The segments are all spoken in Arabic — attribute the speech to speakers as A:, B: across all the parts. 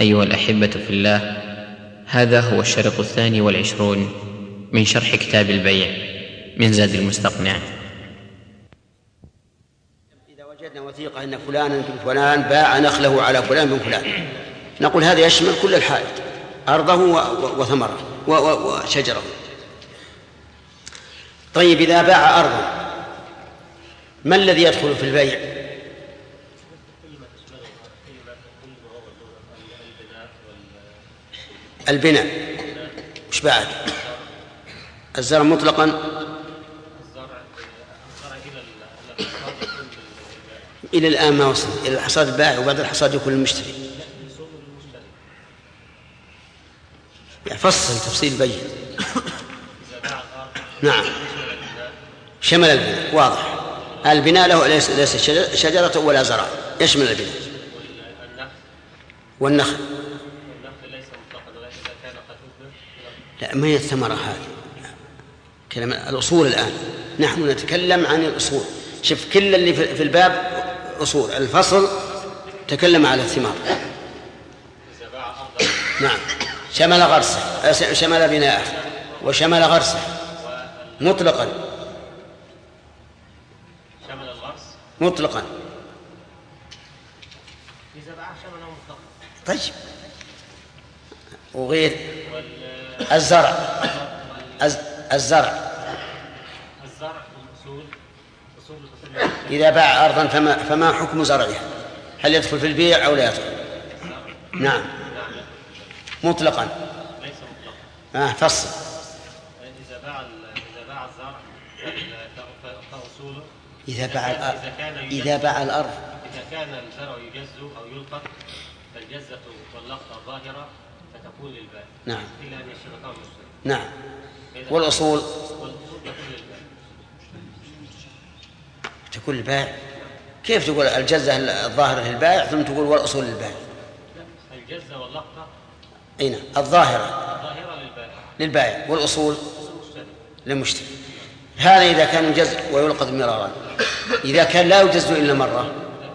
A: أيها الأحبة في الله، هذا هو الشريط 22 من شرح كتاب البيع من زاد المستقنع.
B: إذا وجدنا وثيقة أن فلانا بن فلان باع نخله على فلان بن فلان، نقول هذا يشمل كل الحائط، أرضه وثمره وشجره. طيب إذا باع أرضا، ما الذي يدخل في البيع؟ البناء. وش بعد؟ الزرع مطلقا إلى الآن ما وصل إلى الحصاد البائع، وبعد الحصاد يكون المشتري. فصل تفصيل بين. نعم، شمل البناء، واضح. البناء له ليس شجرة ولا زرع، يشمل البناء. والنخل لا، ما هي الثمرة هذه، كلام الأصول. الآن نحن نتكلم عن الأصول. شوف، كل اللي في الباب أصول. الفصل تكلم على الثمار. نعم، شمل غرسه، شمل بناءه، وشمل غرسه مطلقا.
C: شمل الغرس
B: مطلقا.
C: إذا باع شمله مطلقا.
B: طيب، وغير الزرع. الزرع إذا باع أرضا فما حكم زرعها؟ هل يدخل في البيع أو لا يدخل؟ نعم، مطلقا.
C: ليس مطلقا.
B: فصل.
C: إذا باع الزرع فأصوله
B: إذا باع الأرض،
C: إذا كان الزرع يجز أو يلقط، فالجزة واللقطة ظاهرة فتكون للبائع.
B: نعم.
C: إلا أن يشترطها المشتري.
B: نعم. والأصول تكون للبائع. كيف تقول الجزة الظاهرة للبائع ثم تقول والأصول للبائع؟
C: الجزة واللقطة
B: أين الظاهرة؟
C: للبائع.
B: للبائع، والأصول للمشتري. هذا إذا كان يجز ويلقط مرارا. إذا كان لا يجز إلا مرة،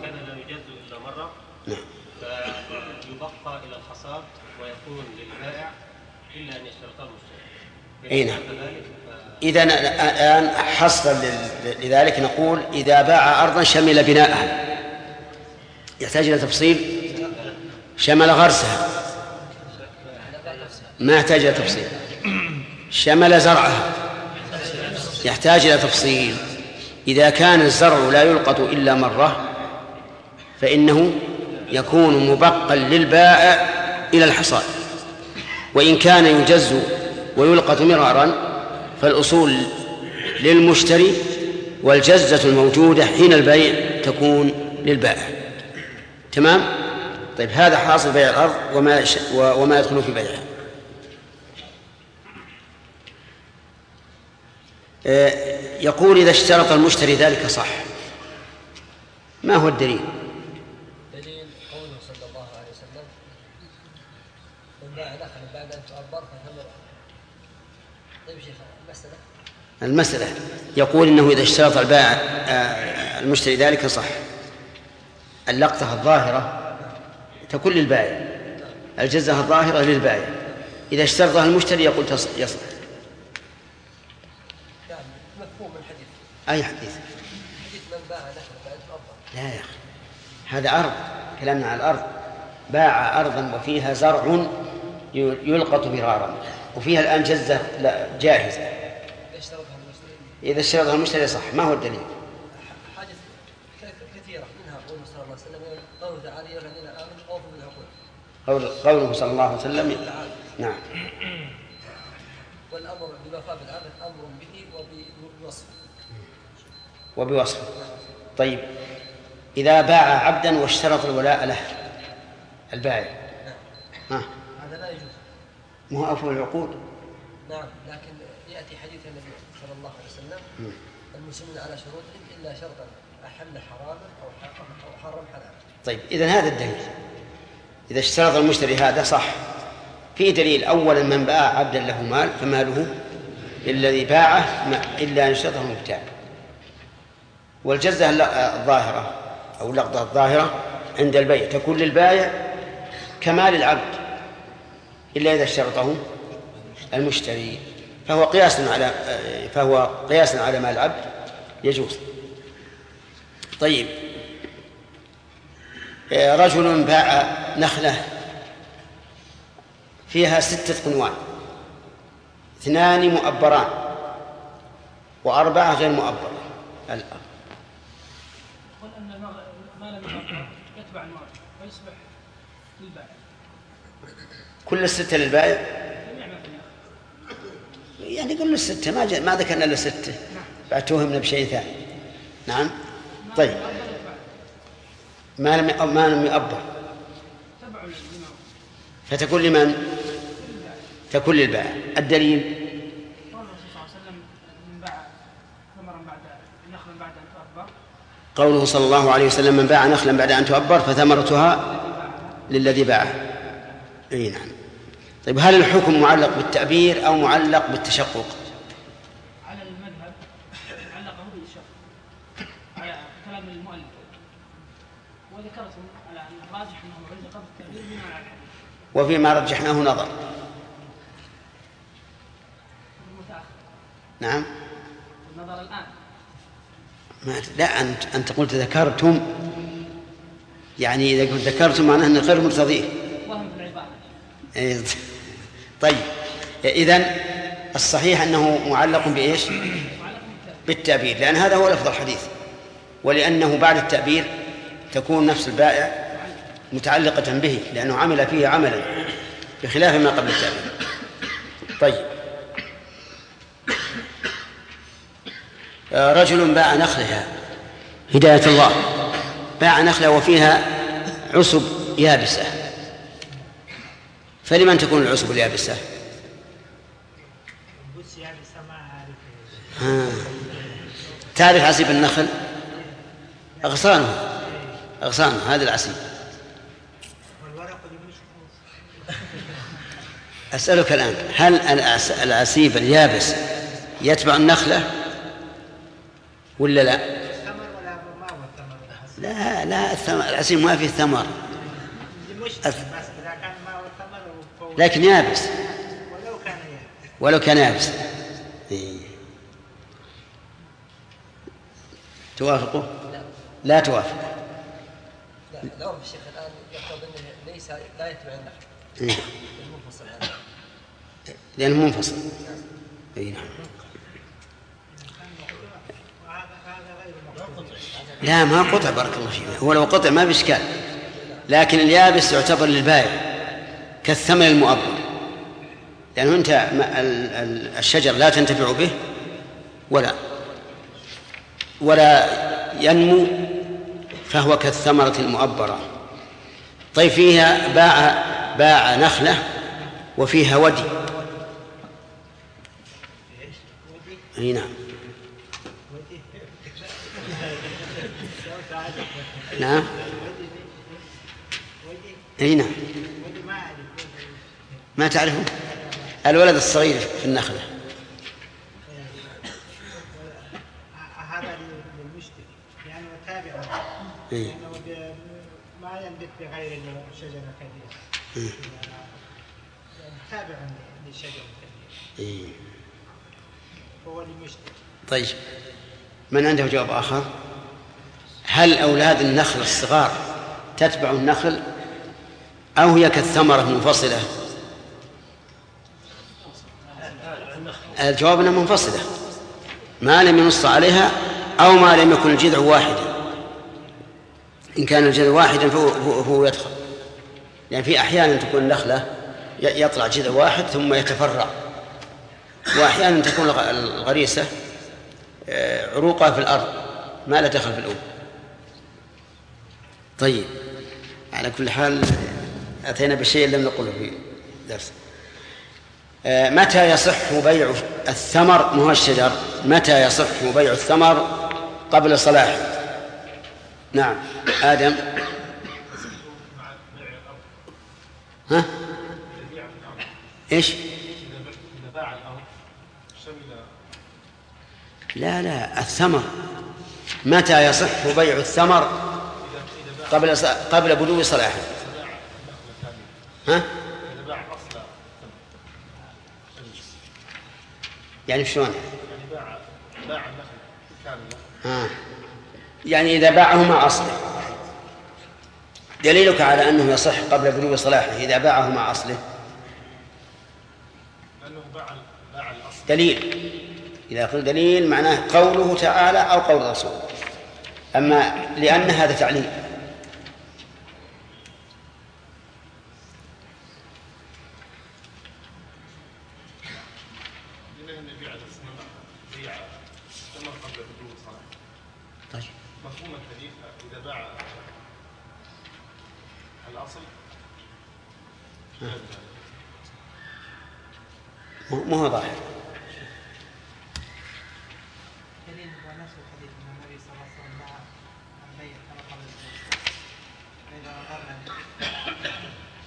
B: نعم،
C: فيبقى إلى الحصاد ويكون للبائع إلا أن يشترطه المشتري.
B: أي نعم. إذا الآن حصرا لذلك نقول إذا باع أرضا شمل بناءها، يحتاج إلى تفصيل. شمل غرسها، ما يحتاج إلى تفصيل. شمل زرعها، يحتاج إلى تفصيل. إذا كان الزرع لا يلقط إلا مرة فإنه يكون مبقا للبائع إلى الحصاد. وإن كان يجز ويلقط مرارا فالأصول للمشتري، والجزة الموجودة حين البيع تكون للبائع. تمام؟ طيب، هذا حاصل بيع الأرض وما يدخل في بيعها. يقول إذا اشترط المشتري ذلك صح. ما هو الدليل؟
D: دليل قوله صلى الله عليه وسلم: من باع نخلا بعد أن تؤبر فثمره. طيب شيخ،
B: المسألة يقول إنه إذا اشترط البائع المشتري ذلك صح. اللقطة الظاهرة تكون للبائع، الجزة الظاهرة للبائع. إذا اشترطها المشتري يقول يصح.
D: مفهوم الحديث.
B: أي حديث؟
D: حديث من باع نخلا بعد تؤبر.
B: لا يا أخي، هذا أرض، كلامنا عن الأرض. باع أرضا وفيها زرع يلقط مرارا وفيها الآن جزة جاهزة. إذا اشترطها المشتري صح. ما هو الدليل؟
D: حاجة كثيرة، منها قوله صلى الله عليه وسلم: قوله تعالى: يا الذين آمنوا أوفوا بالعقود.
B: قوله صلى الله عليه وسلم. نعم.
D: والأمر بالوفاء بالعهد أمر به
B: وبوصف. طيب، إذا باع عبدا واشترط الولاء له البائع،
D: هذا لا يجوز.
B: ما هو أوفوا العقود؟
D: نعم، لكن يأتي حديث النبي صلى الله عليه وسلم: المسلمون على شروطهم إلا شرطا أحل حراما أو حرم حلالا.
B: طيب، إذن هذا الدليل. إذا اشترط المشتري هذا صح. في دليل: أولا من باع عبدا له مال فماله الذي باعه إلا أن يشترطه المبتاع. والجزة الظاهرة أو اللقطة الظاهرة عند البيع تكون للبائع كمال العبد إلا إذا اشترطه المشتري، فهو قياس على مال العبد يجوز. طيب، رجل باع نخلة فيها 6 قنوان، 2 مؤبران و4 غير مؤبرة.
E: قل أن ما لم يؤبر يتبع المؤبر ويصبح للبائع.
B: كل 6 للبائع؟ يعني كل 6 ما ذكرنا إلا 6 بعد توهمنا بشيء ثاني. نعم. طيب، ما لم يؤبر فتكون لمن؟ تكون للبائع. الدليل قوله صلى الله عليه وسلم: من باع نخلا بعد أن تؤبر فثمرتها للذي باعه. أي نعم. طيب، هل الحكم معلق بالتأبير أو معلق بالتشقق؟
E: على المذهب علقه بالتشقق على كلام المؤلف، وذكرتم على أن الراجح أنه علق بالتأبير بما على الحديث،
B: وفيما رجحناه نظر. نعم.
E: النظر الآن
B: لا، أنت قلت ذكرتم، يعني إذا قلت ذكرتم معناه أنه غير مرتضيه.
E: وهم في العبارة.
B: طيب، إذن الصحيح أنه معلق بإيش؟ بالتأبير، لأن هذا هو لفظ الحديث، ولأنه بعد التأبير تكون نفس البائع متعلقة به، لأنه عمل فيه عملا بخلاف ما قبل التأبير. طيب، رجل باع نخلها، هداية الله، باع نخلة وفيها عصب يابسة، فلمن تكون العصب اليابسة؟ تعرف عصيب النخل؟ أغصانه هذا العصيب. أسألك الآن، هل العصيب اليابس يتبع النخلة ولا لا؟ لا العصيب ما فيه ثمر، لكن يابس، ولو كان يابس. توافقه؟ لا توافق.
D: لا، الشيخ الآن يقتضي أنه ليس لا يتبع النخل، المنفصل هذا،
B: لأنه منفصل. أي نعم. لا، ما قطع، بارك الله فيك. هو لو قطع ما بإشكال، لكن اليابس يعتبر للبائع كالثمن المؤبر، لأنه أنت الشجر لا تنتفع به ولا ينمو، فهو كالثمرة المؤبرة. طيب، فيها باع نخلة وفيها ودي. أي نعم. نعم. أي نعم. ما تعرفه؟ الولد الصغير في النخلة.
F: هذا للمشتري يعني وتابعه، لأنه ما ينبت بغير الشجرة الكبيرة، تابع للشجرة الكبيرة، هو للمشتري.
B: طيب، من عنده جواب آخر؟ هل أولاد النخل الصغار تتبع النخل أو هي كالثمرة منفصلة؟ الجواب أنها منفصلة، ما لم ينص عليها أو ما لم يكن الجذع واحدا. إن كان الجذع واحدا فهو يدخل، يعني في أحيانا تكون النخلة يطلع جذع واحد ثم يتفرع، وأحيانا تكون الغريسة عروقها في الأرض ما لا دخل في الأم. طيب، على كل حال أتينا بشيء لم نقله في درس. متى يصح بيع الثمر؟ مو الشجر، متى يصح بيع الثمر قبل صلاحه؟ نعم. آدم. ها؟ إيش؟ لا، الثمر متى يصح بيع الثمر قبل بلوغ صلاحه؟ ها؟ يعني شلون؟
G: يعني باع النخل كاملة.
B: يعني إذا باعه مع أصله. دليلك على أنه يصح قبل بلوغ صلاحه إذا باعه مع أصله؟
G: لأنه باع الأصل.
B: دليل. إذا قلت دليل معناه قوله تعالى أو قول الرسول. أما لأن هذا تعليل.
G: مفهوم الحديث إذا باع الأصل
B: ما هو ظاهر.
F: دليل هو نفس الحديث من النبي صلى الله عليه وسلم مع البيع كما قبل البيع. فإذا نظرنا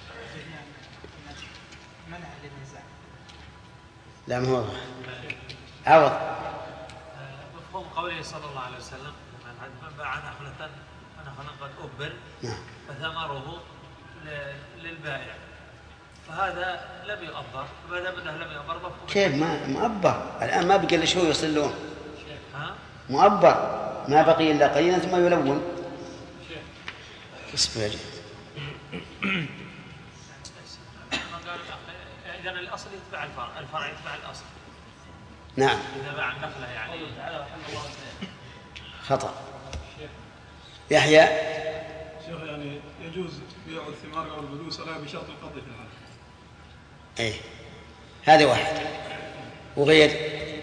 F: منع للنزاع.
B: لا ما هو ظاهر. عوض.
H: مفهوم قوله صلى الله عليه وسلم من باع نخلة قد أبر فثمره للبائع فهذا لم يؤبر فما دام انه لم يؤبر مفهوم.
B: كيف ما مؤبر الآن ما بقي إلا شو يصلون. مؤبر ما بقي إلا قليلا ثم يلون. اصبر.
H: إذن الأصل يتبع الفرع يتبع الأصل.
B: نعم.
H: إذا باع النخلة يعني
B: خطأ. يحيى.
I: شيخ يعني يجوز بيع الثمار أو البلوغ صلاة بشرط القبض في الحال.
B: أي هذا واحد. وغير.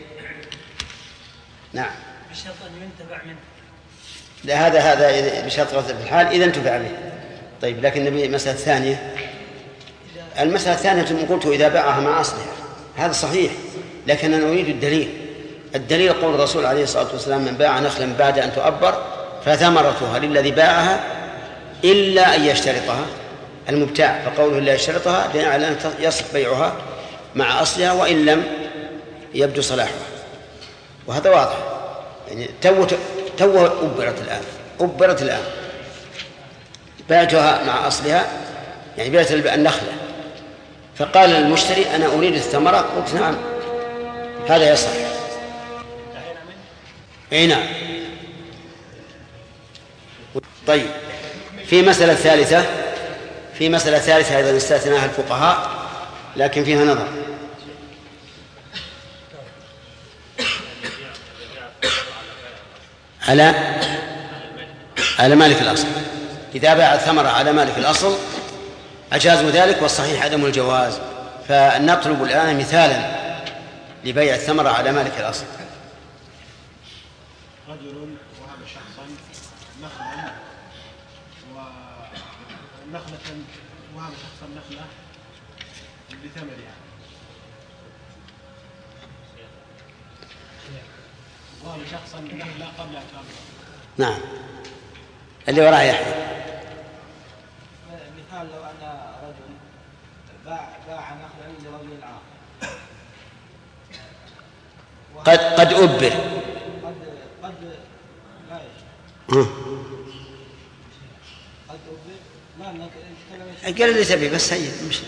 B: نعم.
E: بشرط أن ينتفع منه.
B: لا هذا بشرط قبض في الحال إذا انتفع به. طيب لكن نبي مسألة ثانية. المسألة الثانية قلت إذا باعها مع أصلها هذا صحيح لكن أنا أريد الدليل قول الرسول عليه الصلاة والسلام من باع نخلا بعد أن تؤبر فثمرتها للذي باعها إلا أن يشترطها المبتاع فقوله إلا يشترطها بناء على أن يصح بيعها مع أصلها وإن لم يبدو صلاحها وهذا واضح يعني تو أبرت الآن بعتها مع أصلها يعني بعت النخلة فقال المشتري أنا أريد الثمرة قلت نعم هذا يصح. أي نعم. طيب في مسألة ثالثة أيضا استثناها الفقهاء لكن فيها نظر. على مالك الأصل إذا باع الثمرة على مالك الأصل أجازوا ذلك والصحيح عدم الجواز فنطلب الآن مثالا لبيع الثمرة على مالك الأصل.
I: رجل وهب شخصا نخلا وهب شخصا نخلة بثمرها وهب شخصا نخلة قبل أن تؤبر.
B: نعم اللي وراء يحيى.
F: مثال لو أن رجل باع نخلا لرجل آخر
B: قد أبر
F: قد لا قد أبر لا نتكلم
B: قال اللي تبي بس هي مش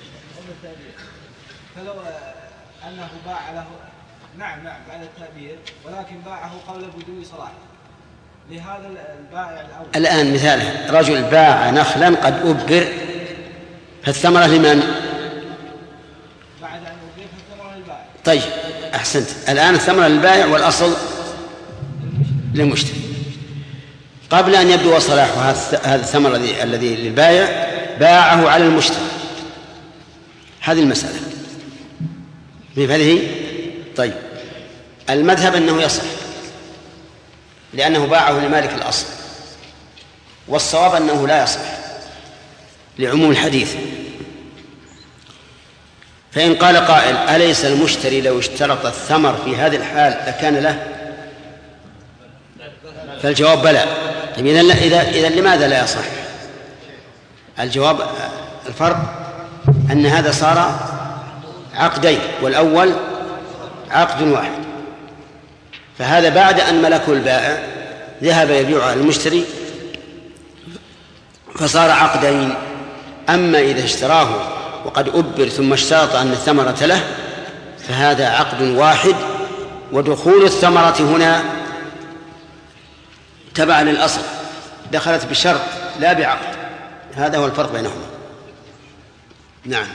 F: فلو أنه باع له نعم بعد التأبير ولكن باعه قبل بدو صلاحه لهذا البائع الأول.
B: الآن مثاله رجل باع نخلا قد أبر فالثمرة لمن؟
F: بعد أن أبر فالثمرة للبائع.
B: طيب أحسنت الآن الثمرة للبائع والأصل للمشتري قبل أن يبدو صلاح هذا الثمر الذي للبائع باعه على المشتري هذه المسألة هذه. طيب المذهب أنه يصح لأنه باعه لمالك الأصل والصواب أنه لا يصح لعموم الحديث. فإن قال قائل أليس المشتري لو اشترط الثمر في هذه الحال لكان له؟ فالجواب بلى. طيب إذا لماذا لا يصح؟ الجواب الفرق أن هذا صار عقدين والأول عقد واحد فهذا بعد أن ملكه البائع ذهب يبيعه على المشتري فصار عقدين أما إذا اشتراه وقد أبر ثم اشترط أن الثمرة له فهذا عقد واحد، ودخول الثمرة هنا تبع للأصل، دخلت بشرط لا بعقد. هذا هو الفرق بينهما. نعم.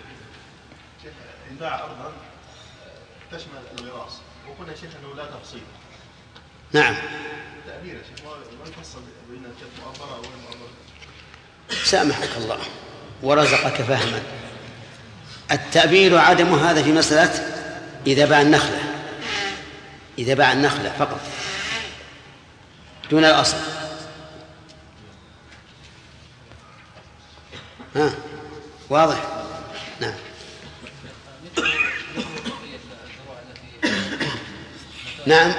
G: إن باع أرضا تشمل الميراث وقلنا شيخ أنه لا تفصيل.
B: نعم.
G: تأبير يا شيخ ما يفصل بين مؤبرة أو غير مؤبرة.
B: سامحك الله ورزقك فهما. التأبير عدم هذا في مسألة إذا باع النخلة، إذا باع النخلة فقط دون الأصل. واضح؟ نعم. نعم.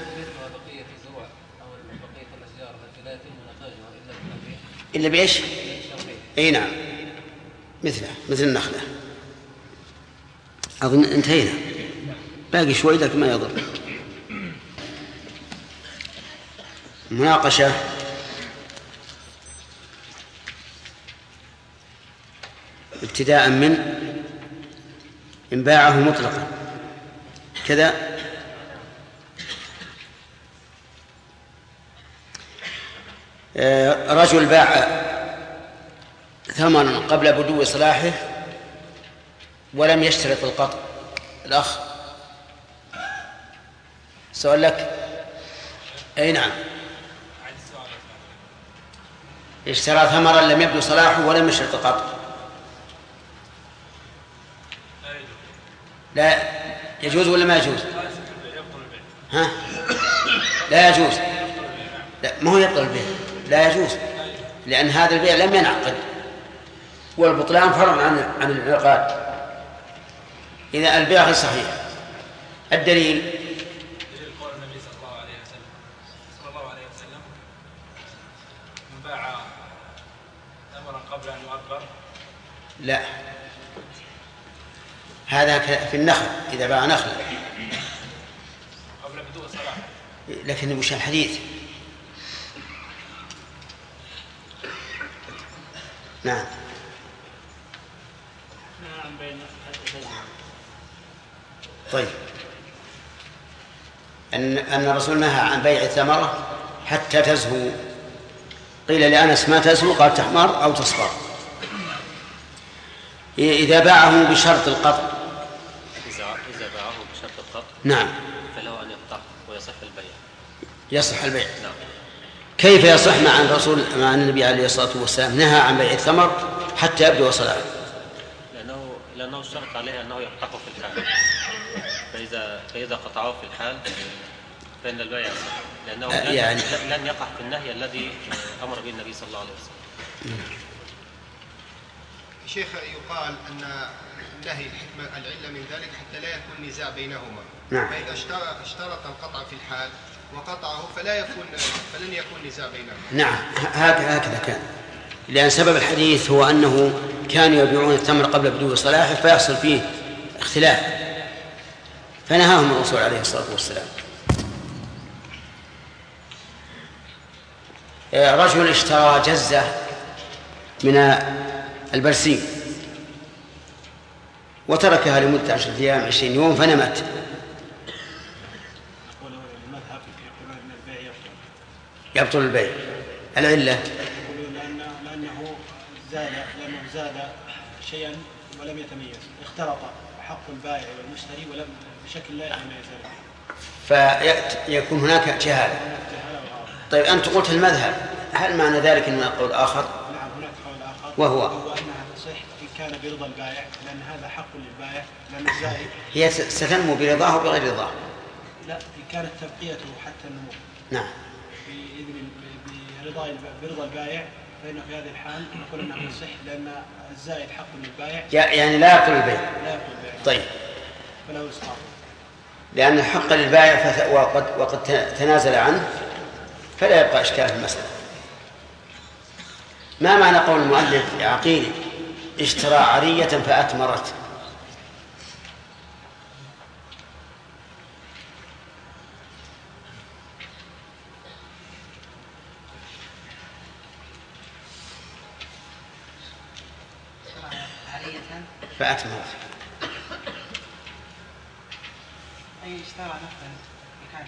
B: إلا بإيش؟ أي نعم، مثل النخلة. أظن انتهينا، باقي شوي لكن ما يضر. مناقشة. ابتداء من إن باعه مطلقا كذا. رجل باع ثمنا قبل بدو صلاحه ولم يشترط القطع. الأخ سؤال لك. أي نعم. اشترى ثمرا لم يبدو صلاحه ولم يشترط القطع. لا يجوز ولا ما يجوز؟ ها؟ لا يجوز. لا ما هو يبطل البيع، لا يجوز، لأن هذا البيع لم ينعقد، والبطلان فرع عن الانعقاد. إذا البيع غير صحيح. الدليل
H: قول النبي صلى الله عليه وسلم من باع ثمرا قبل أن يؤبر.
B: لا، هذا في النخل، إذا باع نخل
H: قبل بدو صلاح.
B: لكن وش الحديث؟ نعم. طيب، أن الرسول نهى عن بيع الثمرة حتى تزهو. قيل لأنس ما تزهو؟ قال تحمر أو تصفر. إذا باعه بشرط القطع.
C: إذا باعه بشرط القطع
B: نعم
C: فله أن يقطع ويصح البيع.
B: يصح البيع.
C: نعم.
B: كيف يصح مع الرسول مع النبي عليه الصلاة والسلام نهى عن بيع الثمر حتى يبدو صلاحه؟
C: لأنه اشترط عليه أنه يقطعه في الحال، فإذا قطعه في الحال فإن البيع يصح، لأنه
B: يعني
C: لن يقع في النهي الذي أمر به النبي صلى الله عليه وسلم.
G: شيخ يقال أن النهي الحكمة العلة من ذلك حتى لا يكون نزاع بينهما.
B: نعم.
G: فإذا اشترط القطع في الحال وقطعه فلن يكون نزاع بينهما.
B: نعم هكذا كان، لأن سبب الحديث هو أنه كانوا يبيعون التمر قبل بدو صلاحه فيحصل فيه اختلاف، فنهاهم الرسول عليه الصلاة والسلام. رجل اشترى جزة من البرسيم وتركها لمدة 10 أيام 20 يوم فنمت. يبطل البيع. العلة
F: لأنه زاد شيئا ولم يتميز، اختلط حق البائع والمشتري ولم بشكل لا يتميز،
B: فيكون هناك جهالة. طيب أنت قلت المذهب، هل معنى ذلك أن قول آخر؟
F: نعم هناك قول آخر
B: وهو
F: أنها تصح إن كان برضا البائع، لأن هذا حق للبائع، لأن الزائد
B: هي ستنمو برضاه وبغير رضاه.
F: لا، إن كانت تبقيته حتى النمو
B: نعم
F: برضا البائع، فإنه في هذه الحال نقول أنها تصح، لأن الزائد حق للبائع
B: يعني لا يبطل البيع. طيب،
F: فله إسقاط،
B: لأن الحق للبائع وقد تنازل عنه فلا يبقى إشكال في المسألة. ما معنى قول المؤلف يا عقيل اشترى عرية فأتمرت؟ فأتمرت.
F: أي اشترى نخلا كانت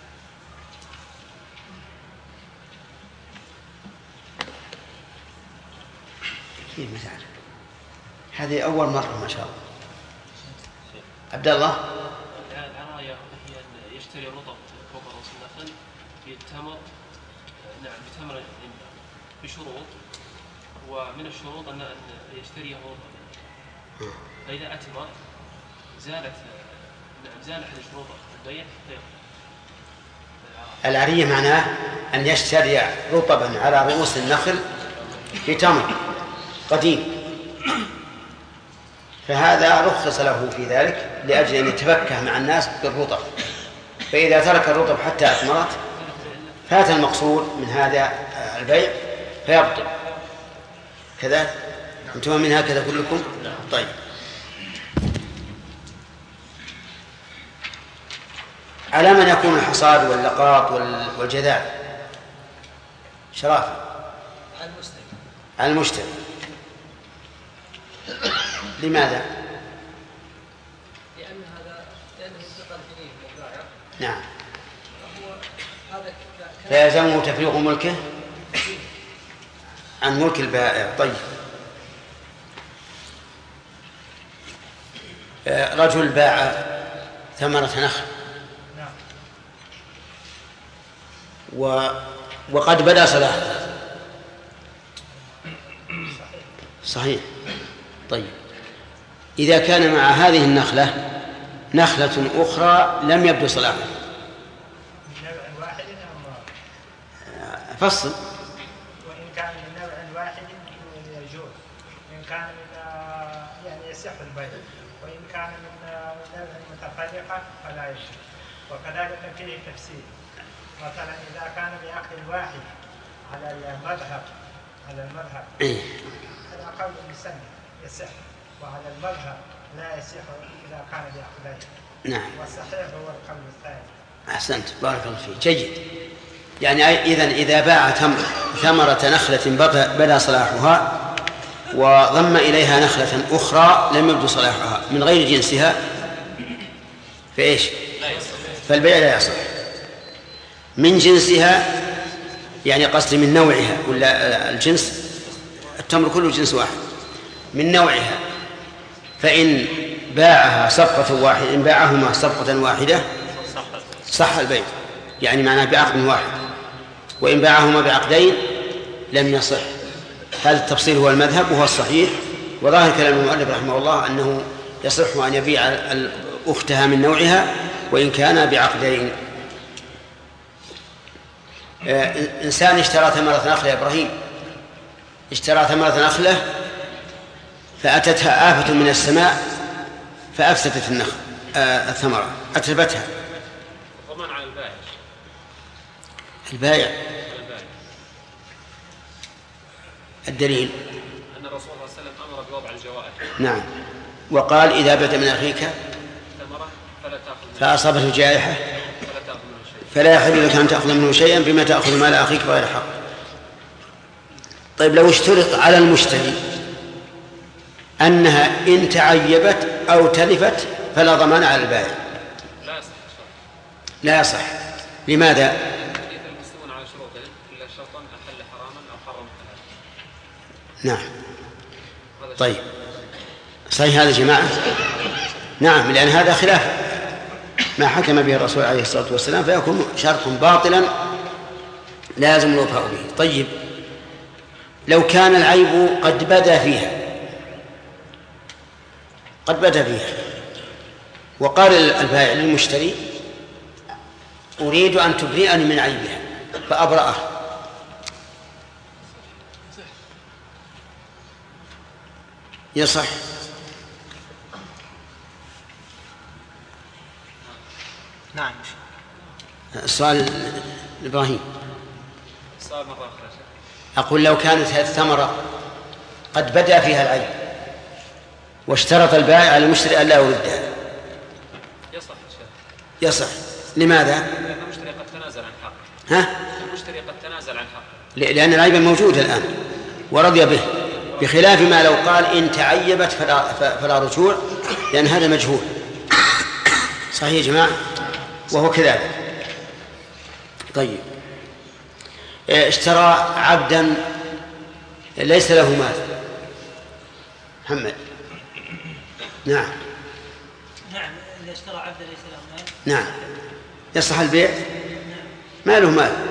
B: كيف مزعج؟ هذه أول مرة ما شاء الله. عبد الله.
J: العراية هي أن يشتري رطب فوق رأس النخل بالتمر، نعم بتمر بشروط، ومن الشروط أن يشتريه رطبا، فإذا أتمر زال أحد شروط البيع فيقبل.
B: العرية معناه أن يشتري رطبا على رؤوس النخل في تمر قديم، فهذا رخص له في ذلك لأجل أن يتفكه مع الناس بالرطب، فإذا ترك الرطب حتى أثمرت فات المقصود من هذا البيع فيبطل. كذا أنتم من هكذا كلكم؟ طيب. على من يكون الحصاد واللقاط والجذاذ؟ شرافة. على المشتري. لماذا؟
D: لأنه انتقل إليه من البائع.
B: نعم.
D: هذا
B: فيلزمه تفريغ ملكه عن ملك البائع. طيب. رجل باع ثمرة نخل وقد بدأ صلاحه. صحيح. طيب، إذا كان مع هذه النخلة نخلة أخرى لم يبدو صلاحها،
K: من نوع واحد
B: فصل.
K: وإن كان من نوع واحد يجوز، وإن كان من يعني يصح البيع، وإن كان من نوع متفرقة فلا يجوز. وكذلك فيه تفسير، مثلا إذا كان بعقد واحد على المذهب الأقل المسمى يصح، وعلى المذهب لا يصح إذا كان بعقدين.
B: نعم.
K: والصحيح هو القول الثاني.
B: أحسنت، بارك الله فيك. جيد. يعني إذا باع ثمرة نخلة بدا صلاحها وضم إليها نخلة أخرى لم يبدو صلاحها من غير جنسها فإيش؟ فالبيع لا يصح. من جنسها يعني قصدي من نوعها، ولا الجنس التمر كله جنس واحد، من نوعها، فإن باعها صفقة واحدة، إن باعهما صفقة واحدة صح البيع، يعني معناه بعقد واحد. وإن باعهما بعقدين لم يصح. هذا التفصيل هو المذهب وهو الصحيح، وظاهر كلام المؤلف رحمه الله أنه يصح أن يبيع أختها من نوعها وإن كان بعقدين. إنسان اشترى ثمرة نخلة يا إبراهيم، اشترى ثمرة نخلة فأتتها آفة من السماء فأفسدت الثمرة، أتلفتها.
J: الضمان على
B: البائع. الدليل
J: أن الرسول صلى الله عليه وسلم أمر بوضع الجوائز.
B: نعم، وقال إذا بدا من أخيك
J: ثمرة
B: فأصابته جائحة فلا يحل لك أن تأخذ منه شيئا بما تأخذ مال أخيك بغير حق. طيب، لو اشترط على المشتري أنها إن تعيبت أو تلفت فلا ضمان على البائع. لا يصح. لماذا؟
J: المسلمون على شروطه إلا شرطا أحل حراما أو حرم
B: حلالا. نعم. طيب، صحيح هذا جماعة؟ نعم، لأن هذا خلاف ما حكم به الرسول عليه الصلاة والسلام، فيكون شرطا باطلا لازم الوفاء به. طيب، لو كان العيب قد بدا فيها وقال البائع للمشتري أريد أن تبرئني من عيبها فأبرأه، يصح؟
F: نعم.
B: السؤال إبراهيم.
J: السؤال مرة أخرى.
B: أقول لو كانت هذه الثمرة قد بدأ فيها العيب واشترط البائع على المشتري ألا يردها، يصح. لماذا؟
J: لأن المشتري قد تنازل عن حقه.
B: ها؟
J: المشتري قد تنازل عن حقه
B: لأن العيب موجود الآن ورضي به. بخلاف ما لو قال إن تعيبت فلا رجوع، لأن هذا مجهول. صحيح يا جماعة؟ وهو كذلك. طيب، اشترى عبدا ليس له مال. محمد. نعم.
E: نعم، إذا اشترى عبدا ليس له مال.
B: نعم، يصح البيع؟ ما له مال.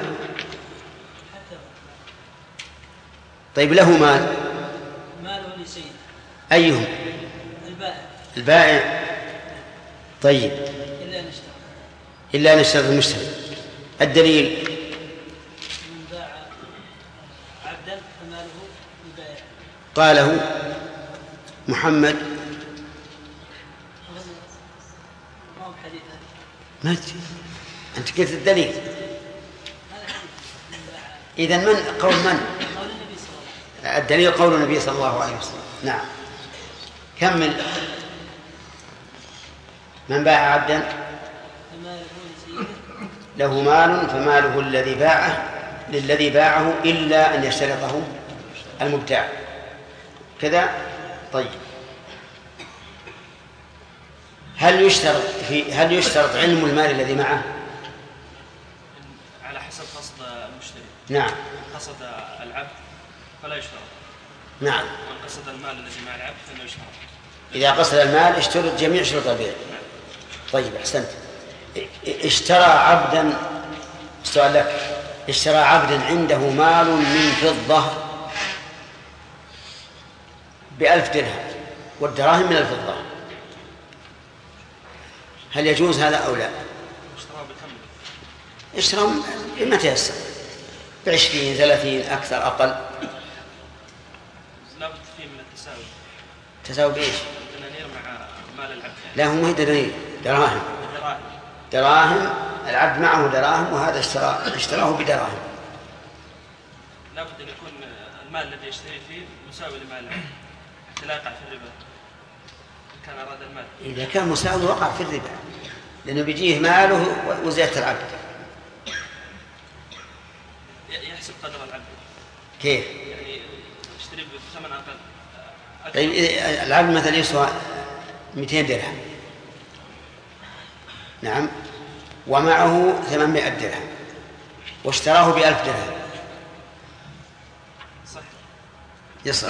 B: طيب، له مال.
E: ماله لسيده.
B: أيهم؟
E: البائع.
B: البائع. طيب، إلا أن اشترط المشتري. الدليل؟
E: من باع عبدا فماله للبائع.
B: قاله محمد. ما أنت قلت الدليل. إذن من قول من؟ الدليل قول النبي صلى الله عليه وسلم. نعم، كمل. من باع عبدا له مال فماله الذي باعه للذي باعه إلا أن يشترطه المبتاع كذا. طيب، هل يشترط علم المال الذي معه؟
L: على حسب قصد المشتري.
B: نعم.
L: قصد العبد فلا يشترط.
B: نعم.
L: ومن قصد المال الذي مع العبد فلا يشترط.
B: إذا قصد المال اشترط جميع شروط البيع. طيب، أحسنت. اشترى عبدا، سؤال لك، اشترى عبدا عنده مال من فضة ب1000 درهم والدراهم من الفضة، هل يجوز هذا أو لا؟ اشترى بما تيسر، ب20 30 أكثر أقل.
L: لا بد فيه من التساوي.
B: تساوي بإيش؟
L: دنانير مع مال العبد.
B: لا، هو ما هي دنانير، دراهم. دراهم، العبد معه دراهم وهذا اشتراه بدراهم.
L: لا بد أن يكون المال الذي يشتري فيه مساوي لمال العبد حتى لا يقع في الربا. كان أراد المال.
B: إذا كان مساوي وقع في الربا، لأنه بيجيه ماله وزيادة العبد.
L: يحسب قدر العبد.
B: كيف؟
L: يعني يشتري بثمن أقل.
B: طيب، العبد مثلا يسوى 200 درهم. نعم، ومعه 800 درهم واشتراه ب1000 درهم.
L: صح.
B: يصح.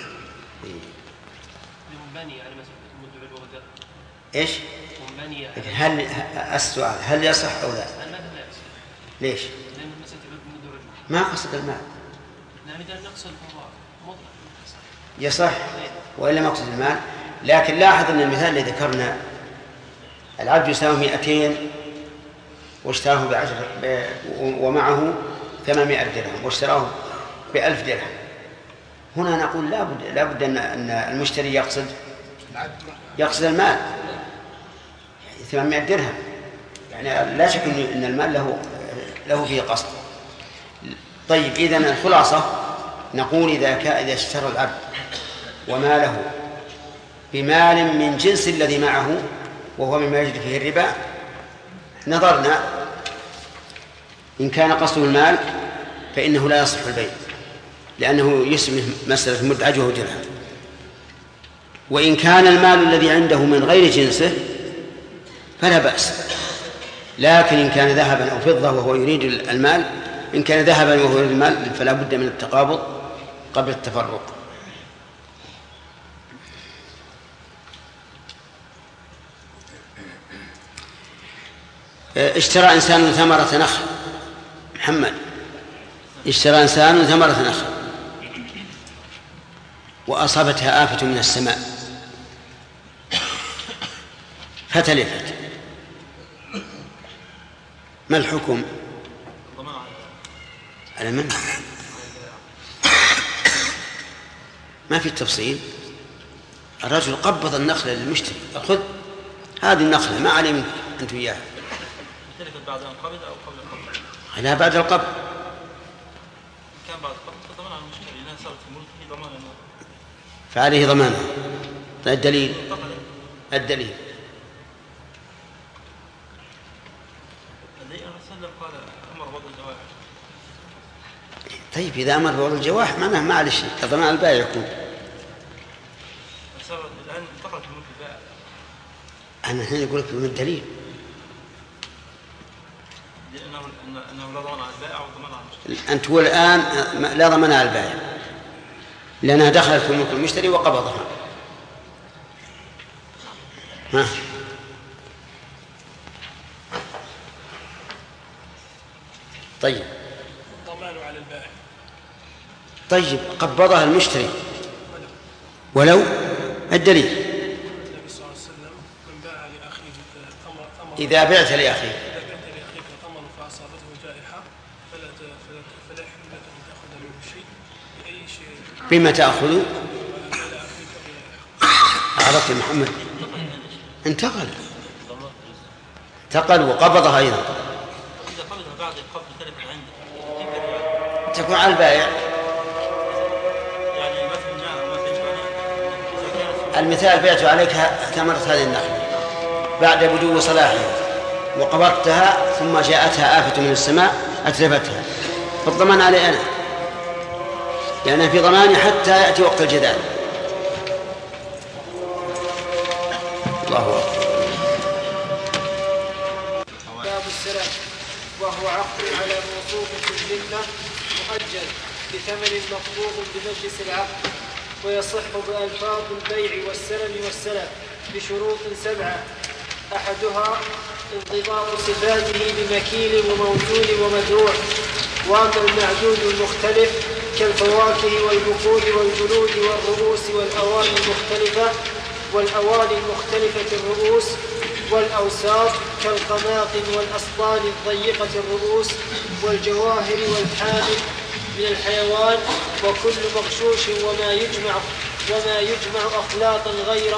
L: منبني يعني مثلا مدعو الوغدر.
B: ايش؟
L: منبني.
B: هل السؤال هل يصح او لا؟
L: المال لا يصح.
B: ليش؟
L: لأن المسألة مدعو.
B: ما قصد المال.
L: نعم، إذا نقصد هو مطلق
B: يصح وإلا ما قصد المال. لكن لاحظ أن المثال الذي ذكرنا العبد يساوي 200 واشتراه ومعه 800 درهم واشتراه ب1000 درهم. هنا نقول لا بد أن المشتري يقصد المال 800 درهم، يعني لا شك أن المال له فيه قصد. طيب، إذن الخلاصة نقول إذا اشترى العبد وماله بمال من جنس الذي معه وهو مما يجري فيه الربا، نظرنا إن كان قصده المال فإنه لا يصح البيع، لأنه يسمى مسألة مدعج وهو درهم. وإن كان المال الذي عنده من غير جنسه فلا بأس، لكن إن كان ذهبا أو فضة وهو يريد المال، إن كان ذهبا وهو يريد المال فلا بد من التقابض قبل التفرق. اشترى إنسان ثمرة نخل. محمد، اشترى إنسان ثمرة نخل وأصابتها آفة من السماء فتلفت، ما الحكم؟ على من؟ ما في تفصيل. الرجل قبض النخلة للمشتري، خذ هذه النخلة ما علي منك أنت وياها.
L: تلفت بعد أن قبض أو قبل القبض؟
B: لا، بعد القبض.
L: كان بعد القبض فضمان على المشتري لأنها صارت في ملكه ضمانا،
B: فعليه ضمانها. الدليل الدليل
L: قال أمر بوضع الجواح.
B: طيب، إذا أمر بوضع الجواح معناه ما عليه شيء، ضمان البائع يكون.
M: تخرج من ملك البائع؟
B: أنا الحين أقول لك من الدليل
M: أنه لا ضمان على البائع وضمان على المشتري.
B: أنت تقول الآن لا ضمان على البائع لأنها دخلت في ملك المشتري وقبضها. ها طيب
N: الضمان على البائع.
B: طيب قبضها المشتري ولو الدليل
N: النبي صلى الله عليه وسلم من باع لأخيه ثمر
B: إذا بعت لأخيك
N: ثمر فأصابته جائحة فلا يحل لك أن تأخذ منه شيء بأي شيء.
B: بما تأخذ؟ عرفت محمد انتقل وقبضها أيضا.
M: إذا قبضها بعد القبض ثلاث عنده
B: تكون على البائع.
M: يعني
B: المثال بعت عليك ثمرة هذه النخلة بعد بدو صلاحها وقبضتها ثم جاءتها آفة من السماء أتلفتها، فالضمان علي أنا لأنها في ضماني حتى يأتي وقت الجدال. الله أكبر.
O: باب السلام، وهو عقد على موصوف في الذمة مؤجل بثمن مقبوض بمجلس العقد، ويصح بألفاظ البيع والسلم بشروط 7: أحدها انضباط صفاته بمكيل وموجود ومدروع، وأما المعدود المختلف كالفواكه والبقول والجلود والرؤوس والأواني المختلفة الرؤوس والأوساط كالقناطن والأسطال الضيقة الرؤوس والجواهر والحامل من الحيوان، وكل مغشوش وما يجمع أخلاطا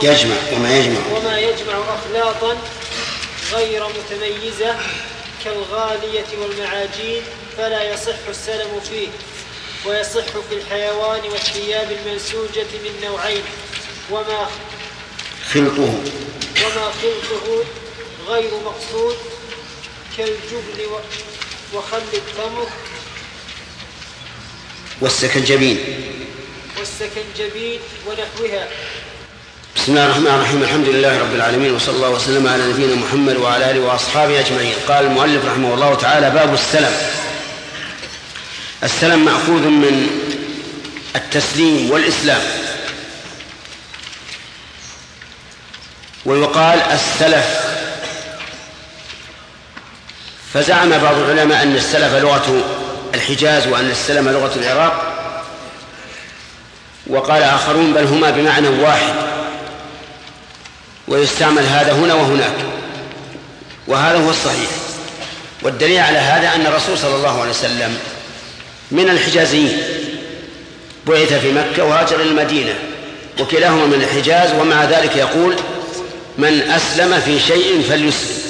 O: غير متميزة كالغالية والمعاجين فلا يصح السلم فيه. ويصح في الحيوان والثياب المنسوجة من نوعين: وما خلطه غير مقصود كالجبن وخل التمر
B: والسكنجبين
O: ونحوها.
B: بسم الله الرحمن الرحيم. الحمد لله رب العالمين، وصلى الله وسلم على نبينا محمد وعلى آله وأصحابه أجمعين. قال المؤلف رحمه الله تعالى: باب السلم. السلم مأخوذ من التسليم والإسلام، ويقال السلف. فزعم بعض العلماء أن السلف لغة الحجاز وأن السلم لغة العراق، وقال آخرون بل هما بمعنى واحد، ويستعمل هذا هنا وهناك، وهذا هو الصحيح. والدليل على هذا أن الرسول صلى الله عليه وسلم من الحجازيين، بعث في مكة وهاجر إلى المدينة، وكلاهما من الحجاز، ومع ذلك يقول: من أسلم في شيء فليسلم.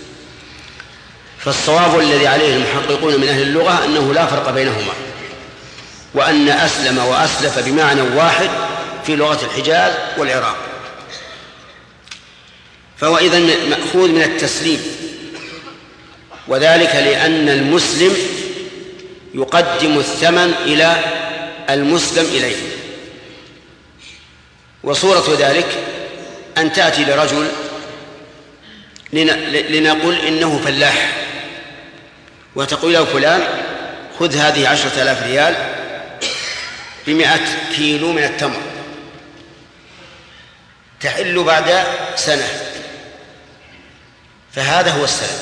B: فالصواب الذي عليه المحققون من أهل اللغة أنه لا فرق بينهما، وأن أسلم وأسلف بمعنى واحد في لغة الحجاز والعراق. فهو إذن مأخوذ من التسليم، وذلك لأن المسلم يقدم الثمن إلى المسلم إليه. وصورة ذلك أن تأتي لرجل لنقول إنه فلاح، وتقول له: فلان خذ هذه 10,000 ريال ب100 كيلو من التمر تحل بعد سنة. فهذا هو السلم،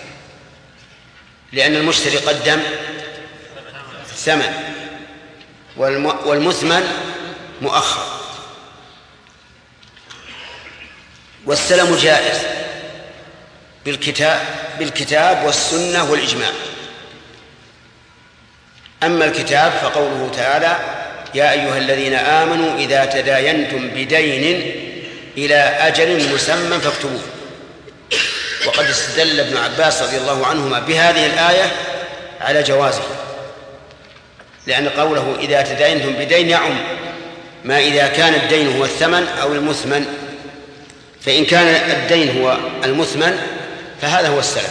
B: لأن المشتري قدم ثمن والمثمن مؤخر. والسلم جائز بالكتاب والسنة والإجماع. أما الكتاب فقوله تعالى: يا أيها الذين آمنوا إذا تداينتم بدين إلى أجل مسمى فاكتبوه. وقد استدل ابن عباس رضي الله عنهما بهذه الآية على جوازه، لأن قوله إذا تداينتم بدين يعم ما إذا كان الدين هو الثمن أو المثمن. فإن كان الدين هو المثمن فهذا هو السلم.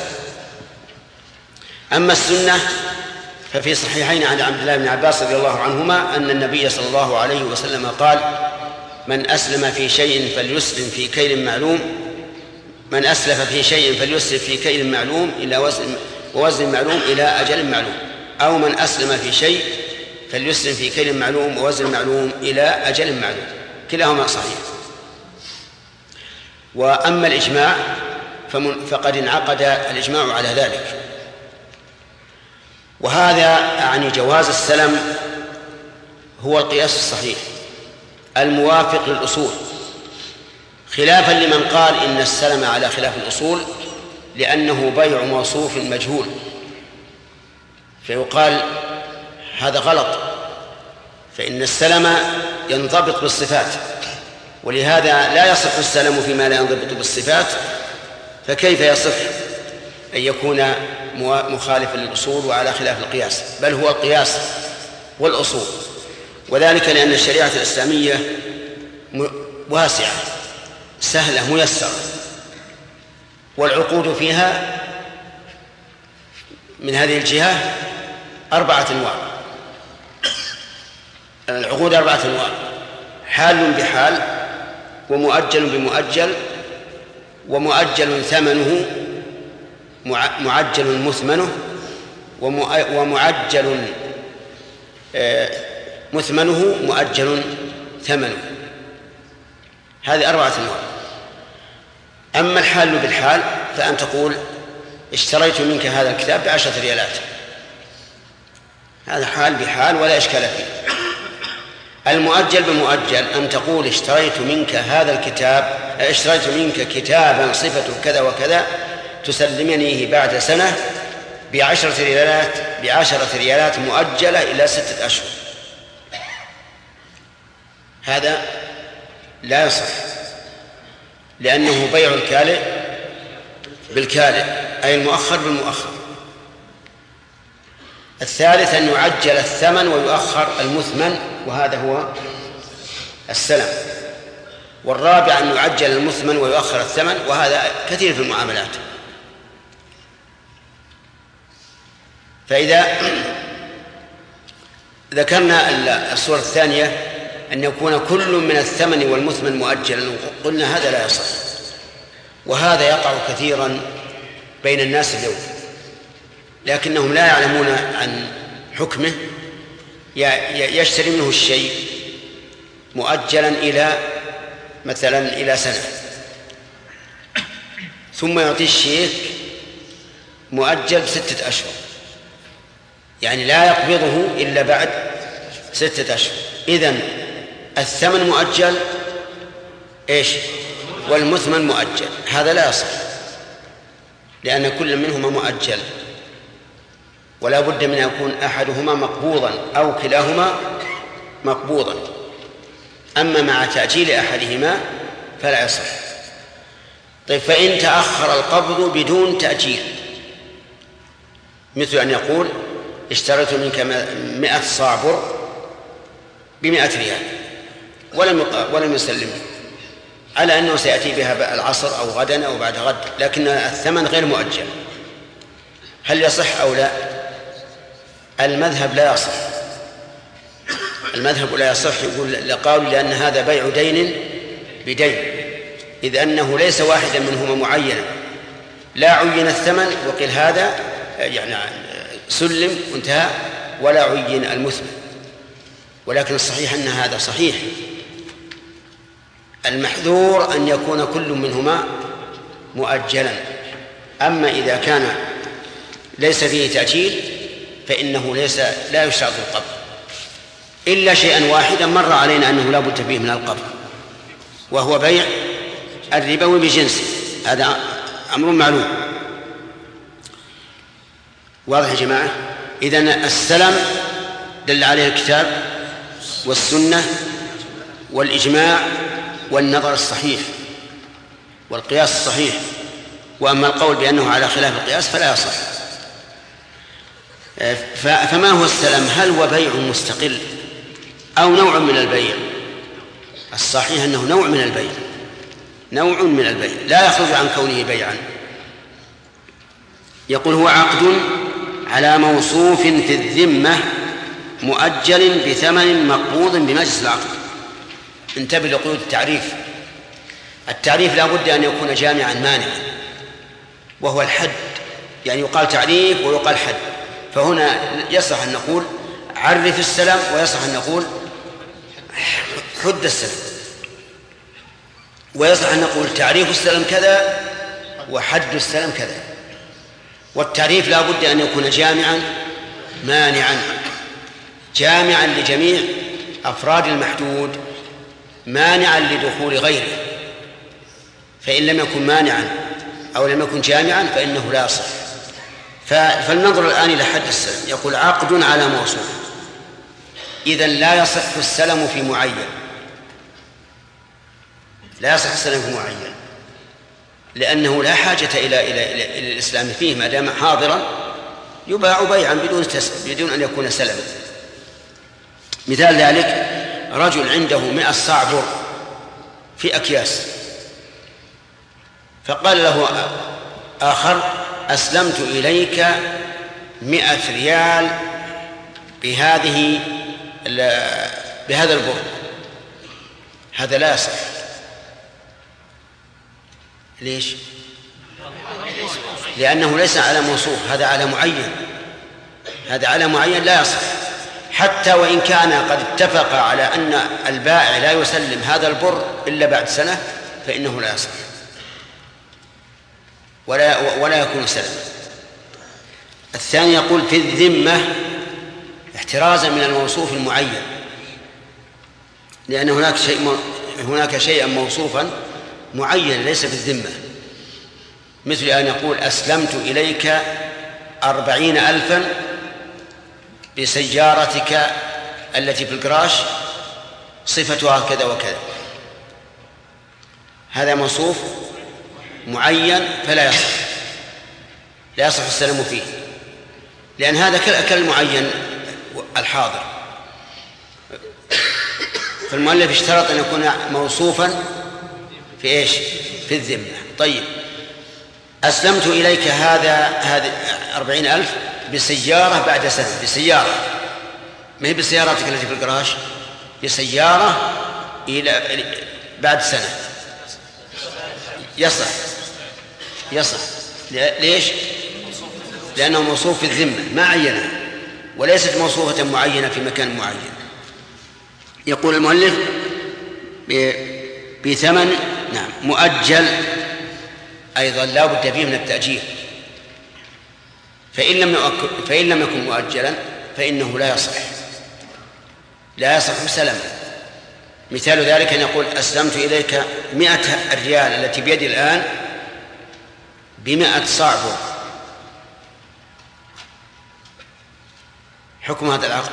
B: أما السنة ففي صحيحين عن عبد الله بن عباس رضي الله عنهما أن النبي صلى الله عليه وسلم قال: من أسلم في شيء فليسلم في كيل معلوم، من أسلف في شيء فليسلف في كيل معلوم إلى وزن معلوم إلى أجل معلوم، أو من أسلم في شيء فليسلم في كيل معلوم ووزن معلوم إلى أجل معلوم، كلاهما صحيح. وأما الإجماع فقد انعقد الإجماع على ذلك، وهذا يعني جواز السلم هو القياس الصحيح الموافق للأصول، خلافا لمن قال إن السلم على خلاف الأصول لأنه بيع موصوف مجهول، فيقال هذا غلط، فإن السلم ينضبط بالصفات، ولهذا لا يصح السلم فيما لا ينضبط بالصفات، فكيف يصح أن يكون مخالفا للأصول وعلى خلاف القياس؟ بل هو القياس والأصول، وذلك لأن الشريعة الإسلامية واسعة سهلة ميسرة، والعقود فيها من هذه الجهة 4 أنواع. العقود 4 أنواع: حال بحال، ومؤجل بمؤجل، ومؤجل ثمنه، معجل مثمنه، ومعجل مثمنه مؤجل ثمنه. هذه 4 أنواع. أما الحال بالحال فأن تقول اشتريت منك هذا الكتاب ب10 ريالات، هذا حال بحال ولا إشكال فيه. المؤجل بمؤجل أن تقول اشتريت منك كتابا صفة كذا وكذا تسلمنيه بعد سنة ب10 ريالات مؤجلة إلى 6 أشهر. هذا لا يصح، لأنه بيع الكالئ بالكالئ، أي المؤخر بالمؤخر. الثالث أن يعجل الثمن ويؤخر المثمن، وهذا هو السلم. والرابع أن يعجل المثمن ويؤخر الثمن، وهذا كثير في المعاملات. فإذا ذكرنا الصورة الثانية أن يكون كل من الثمن والمثمن مؤجلا، قلنا هذا لا يصح، وهذا يقع كثيرا بين الناس اليوم، لكنهم لا يعلمون عن حكمه. يشتري منه الشيء مؤجلا إلى سنة، ثم يعطي الشيك مؤجل 6 أشهر، يعني لا يقبضه إلا بعد 6 أشهر. إذن الثمن مؤجل والمثمن مؤجل، هذا لا يصح، لأن كل منهما مؤجل، ولا بد من أن يكون أحدهما مقبوضا أو كلاهما مقبوضا. أما مع تأجيل أحدهما فلا يصح. طيب، فإن تأخر القبض بدون تأجيل، مثل أن يقول اشتريت منك 100 صاع بر ب100 ريال ولم يسلمه، على أنه سيأتي بها العصر أو غدا أو بعد غد، لكن الثمن غير مؤجل، هل يصح أو لا؟ المذهب لا يصح، المذهب لا يصح، يقول قالوا لأن هذا بيع دين بدين، إذ أنه ليس واحدا منهما معينا، لا عين الثمن وقيل هذا يعني سلم وانتهى، ولا عين المثمن. ولكن الصحيح أن هذا صحيح، المحذور أن يكون كل منهما مؤجلا. أما إذا كان ليس فيه تأجيل فإنه لا يشترط القبض، إلا شيئا واحدا مر علينا أنه لا بد فيه من القبض، وهو بيع الربوي بجنسه، هذا أمر معلوم. واضح يا جماعة؟ إذن السلم دل عليه الكتاب والسنة والإجماع والنظر الصحيح والقياس الصحيح. وأما القول بأنه على خلاف القياس فلا يصح. فما هو السلم؟ هل هو بيع مستقل أو نوع من البيع؟ الصحيح أنه نوع من البيع، نوع من البيع لا يخرج عن كونه بيعا. يقول هو عقد على موصوف في الذمة مؤجل بثمن مقبوض بمجلس العقد. انتبه لقيود التعريف. التعريف لا بد أن يكون جامعا مانعا، وهو الحد، يعني يقال تعريف ويقال حد. فهنا يصح أن نقول عرف السلام، ويصح أن نقول حد السلام، ويصح أن نقول تعريف السلام كذا وحد السلام كذا. والتعريف لا بد أن يكون جامعا مانعا، جامعا لجميع أفراد المحدود، مانعا لدخول غيره. فإن لم يكن مانعا أو لم يكن جامعا فإنه لا يصح. فلننظر الآن إلى حد السلم. يقول عقد على موصوف، إذن لا يصح السلم في معين، لا يصح السلم في معين، لأنه لا حاجة إلى الإسلام فيه، ما دام حاضرا يباع بيعا بدون أن يكون سلما. مثال ذلك رجل عنده 100 صاع بر في أكياس، فقال له آخر أسلمت إليك 100 ريال بهذا البر. هذا لا يصح. ليش؟ لأنه ليس على موصوف، هذا على معين، هذا على معين لا يصح. حتى وإن كان قد اتفق على أن البائع لا يسلم هذا البر إلا بعد سنة فإنه لا يصح ولا يكون سلما. الثاني يقول في الذمة احترازا من الموصوف المعين، لأن هناك شيئا موصوفا معين ليس في الذمة، مثل أن يقول أسلمت إليك 40,000 بسيارتك التي في الجراج صفتها كذا وكذا. هذا موصوف معين فلا يصح، لا يصح السلام فيه، لأن هذا كالمعين الحاضر. فالمؤلف اشترط أن يكون موصوفا في إيش؟ في الذمة. طيب أسلمت إليك هذه 40,000 بسيارة بعد سنة، بسيارة، ما هي بسيارتك التي في الجراج، بسيارة بعد سنة. يصح. ليش؟ لأنه موصوف في الذمة ما عينه، وليست موصوفة معينة في مكان معين. يقول المؤلف بثمن مؤجل، أيضا لا بد فيه من التأجيل. فإن لم يكن مؤجلا فإنه لا يصح سلما. مثال ذلك أن يقول أسلمت إليك 100 ريال التي بيدي الآن ب100 صاع بر. حكم هذا العقد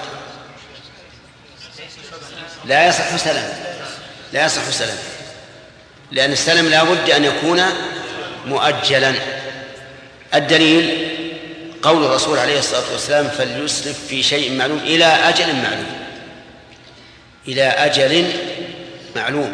B: لا يصح سلما، لأن السلم لا بد أن يكون مؤجلا. الدليل قول الرسول عليه الصلاة والسلام فليسرف في شيء معلوم إلى أجل معلوم.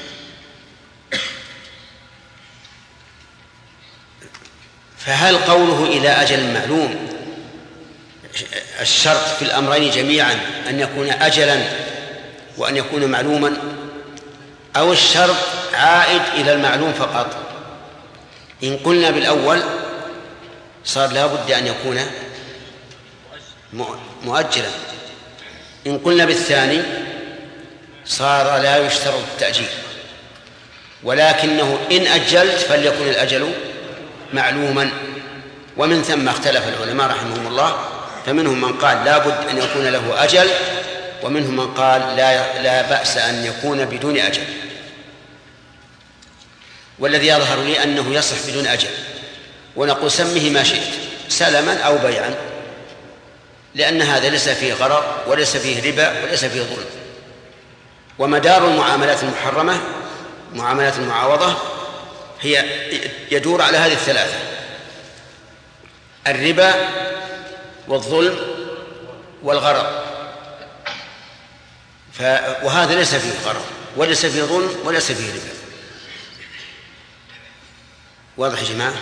B: فهل قوله إلى أجل معلوم الشرط في الأمرين جميعا أن يكون أجلا وأن يكون معلوما، أو الشرط عائد إلى المعلوم فقط؟ إن قلنا بالأول صار لا بد أن يكون مؤجلا، إن قلنا بالثاني صار لا يشترط التأجيل، ولكنه إن أجلت فليكن الأجل معلوما. ومن ثم اختلف العلماء رحمهم الله، فمنهم من قال لا بد أن يكون له أجل، ومنهم من قال لا بأس أن يكون بدون أجل. والذي يظهر لي أنه يصح بدون أجل، ونقول سمه ما شئت، سلما أو بيعا، لأن هذا ليس فيه غرر وليس فيه ربا وليس فيه ظلم. ومدار المعاملات المحرمة معاملات المعاوضة هي يدور على هذه الثلاثة: الربا والظلم والغرر. وهذا ليس فيه غرر وليس فيه ظلم وليس فيه ربا. واضح يا جماعة؟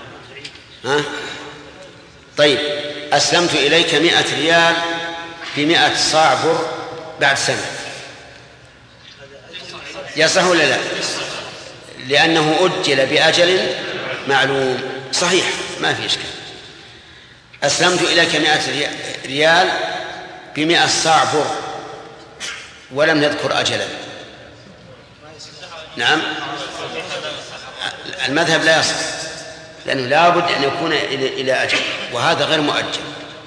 B: طيب أسلمت إليك 100 ريال ب100 صاع بر بعد سنة. يصح ولا لا؟ لأنه أجل بأجل معلوم. صحيح، ما في إشكال. أسلمت إليك 100 ريال ب100 صاع بر، ولم نذكر أجلا. نعم، المذهب لا يصح، لأنه لا بد أن يكون إلى أجل، وهذا غير مؤجل.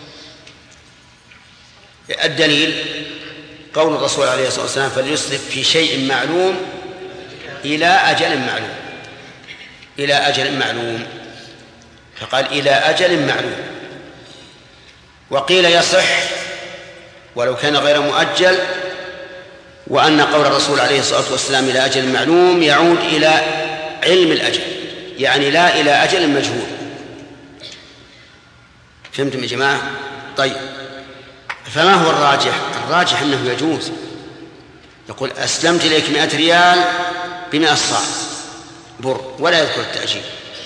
B: الدليل قول الرسول عليه الصلاة والسلام: فليسرف في شيء معلوم إلى أجل معلوم. إلى أجل معلوم، فقال إلى أجل معلوم. وقيل يصح ولو كان غير مؤجل، وأن قول الرسول عليه الصلاة والسلام إلى أجل معلوم يعود إلى علم الأجل، يعني لا إلى أجل مجهول. فهمتم يا جماعة؟ طيب، فما هو الراجح؟ الراجح أنه يجوز. يقول: أسلمت إليك 100 ريال ب100 صاع بر، ولا يذكر التأجيل.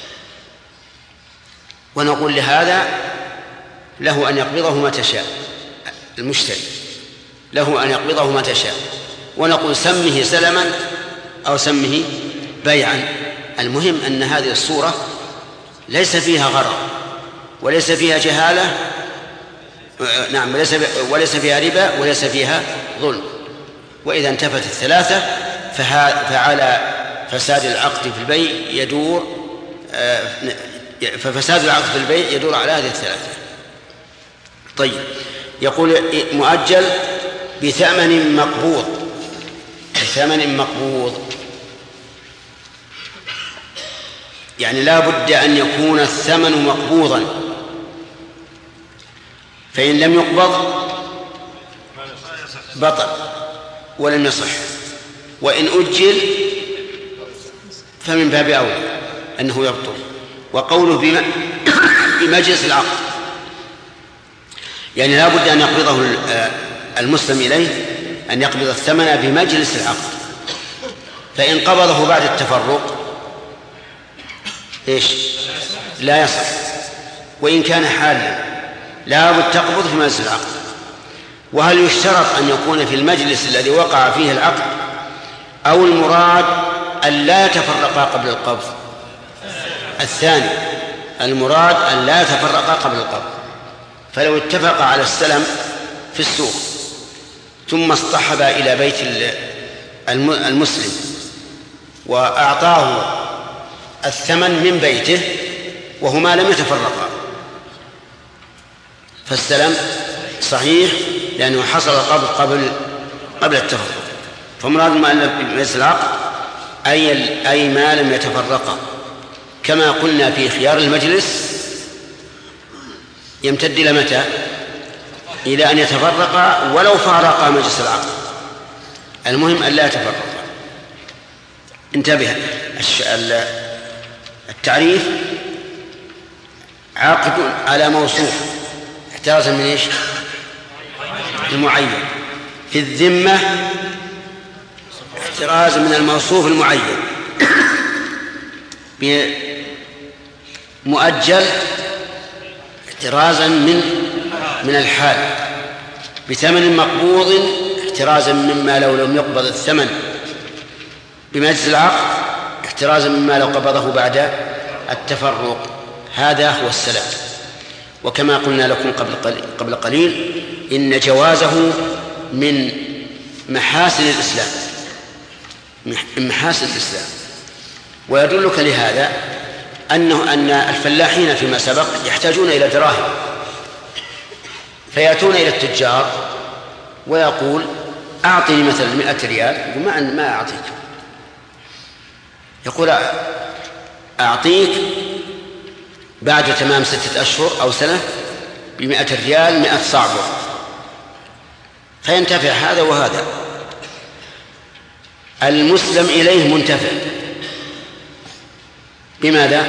B: ونقول لهذا له أن يقبضه متى شاء، المشتري له أن يقبضه متى شاء، ونقول: سمه سلما أو سمه بيعا. المهم أن هذه الصورة ليس فيها غرر وليس فيها جهالة، نعم، وليس فيها ربا وليس فيها ظلم. وإذا انتفت الثلاثة فعلى فساد العقد في البيع يدور، ففساد العقد في البيع يدور على هذه الثلاثة. طيب، يقول: مؤجل بثمن مقبوض. بثمن مقبوض يعني لا بد أن يكون الثمن مقبوضا، فإن لم يقبض بطل ولم يصح، وإن أجل فمن باب أولى أنه يبطل. وقوله بمجلس العقد يعني لا بد أن يقبضه المسلم إليه، أن يقبض الثمن بمجلس العقد. فإن قبضه بعد التفرق إيش؟ لا يصح. وإن كان حالا لا بد تقبض في مجلس العقد. وهل يشترط أن يكون في المجلس الذي وقع فيه العقد، أو المراد أن لا يتفرقا قبل القبض؟ الثاني، المراد أن لا يتفرقا قبل القبض. فلو اتفقا على السلم في السوق ثم اصطحبا إلى بيت المسلم وأعطاه الثمن من بيته وهما لم يتفرقا، فالسلم صحيح لأنه حصل القبض قبل التفرق. فمراد المؤلف بمجلس العقد أي ما لم يتفرقا، كما قلنا في خيار المجلس يمتد إلى متى؟ إلى أن يتفرقا ولو فارقا مجلس العقد. المهم أن لا يتفرقا. انتبه، التعريف عقد على موصوف احترازا من ايش؟ المعين. في الذمة احترازا من الموصوف المعين. مؤجل احترازا من الحال. بثمن مقبوض احترازا مما لو لم يقبض الثمن. بمجلس العقد احترازا مما لو قبضه بعد التفرق. هذا هو السلام. وكما قلنا لكم قبل قليل إن جوازه من محاسن الإسلام، من محاسن الإسلام. ويدلك لهذا أن الفلاحين فيما سبق يحتاجون إلى دراهم، فيأتون إلى التجار ويقول: أعطني مثلا 100 ريال. يقول: ما أعطيك. يقول: أعطيك بعد تمام 6 أشهر أو سنة ب100 ريال 100 صاع بر. فينتفع هذا وهذا. المسلم إليه منتفع بماذا؟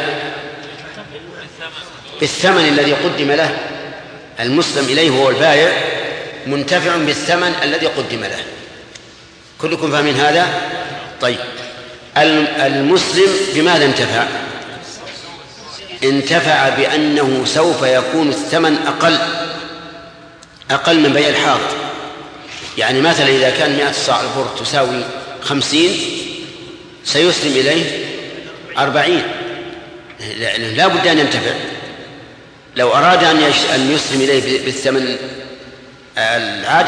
B: بالثمن الذي قدم له. المسلم إليه هو البائع منتفع بالثمن الذي قدم له. كلكم فاهمين هذا؟ طيب، المسلم بماذا انتفع؟ انتفع بأنه سوف يكون الثمن أقل من بيع الحاضر. يعني مثلا إذا كان 100 صاع البر تساوي 50، سيسلم إليه 40. لا بد أن ينتفع. لو أراد أن يسلم إليه بالثمن العادي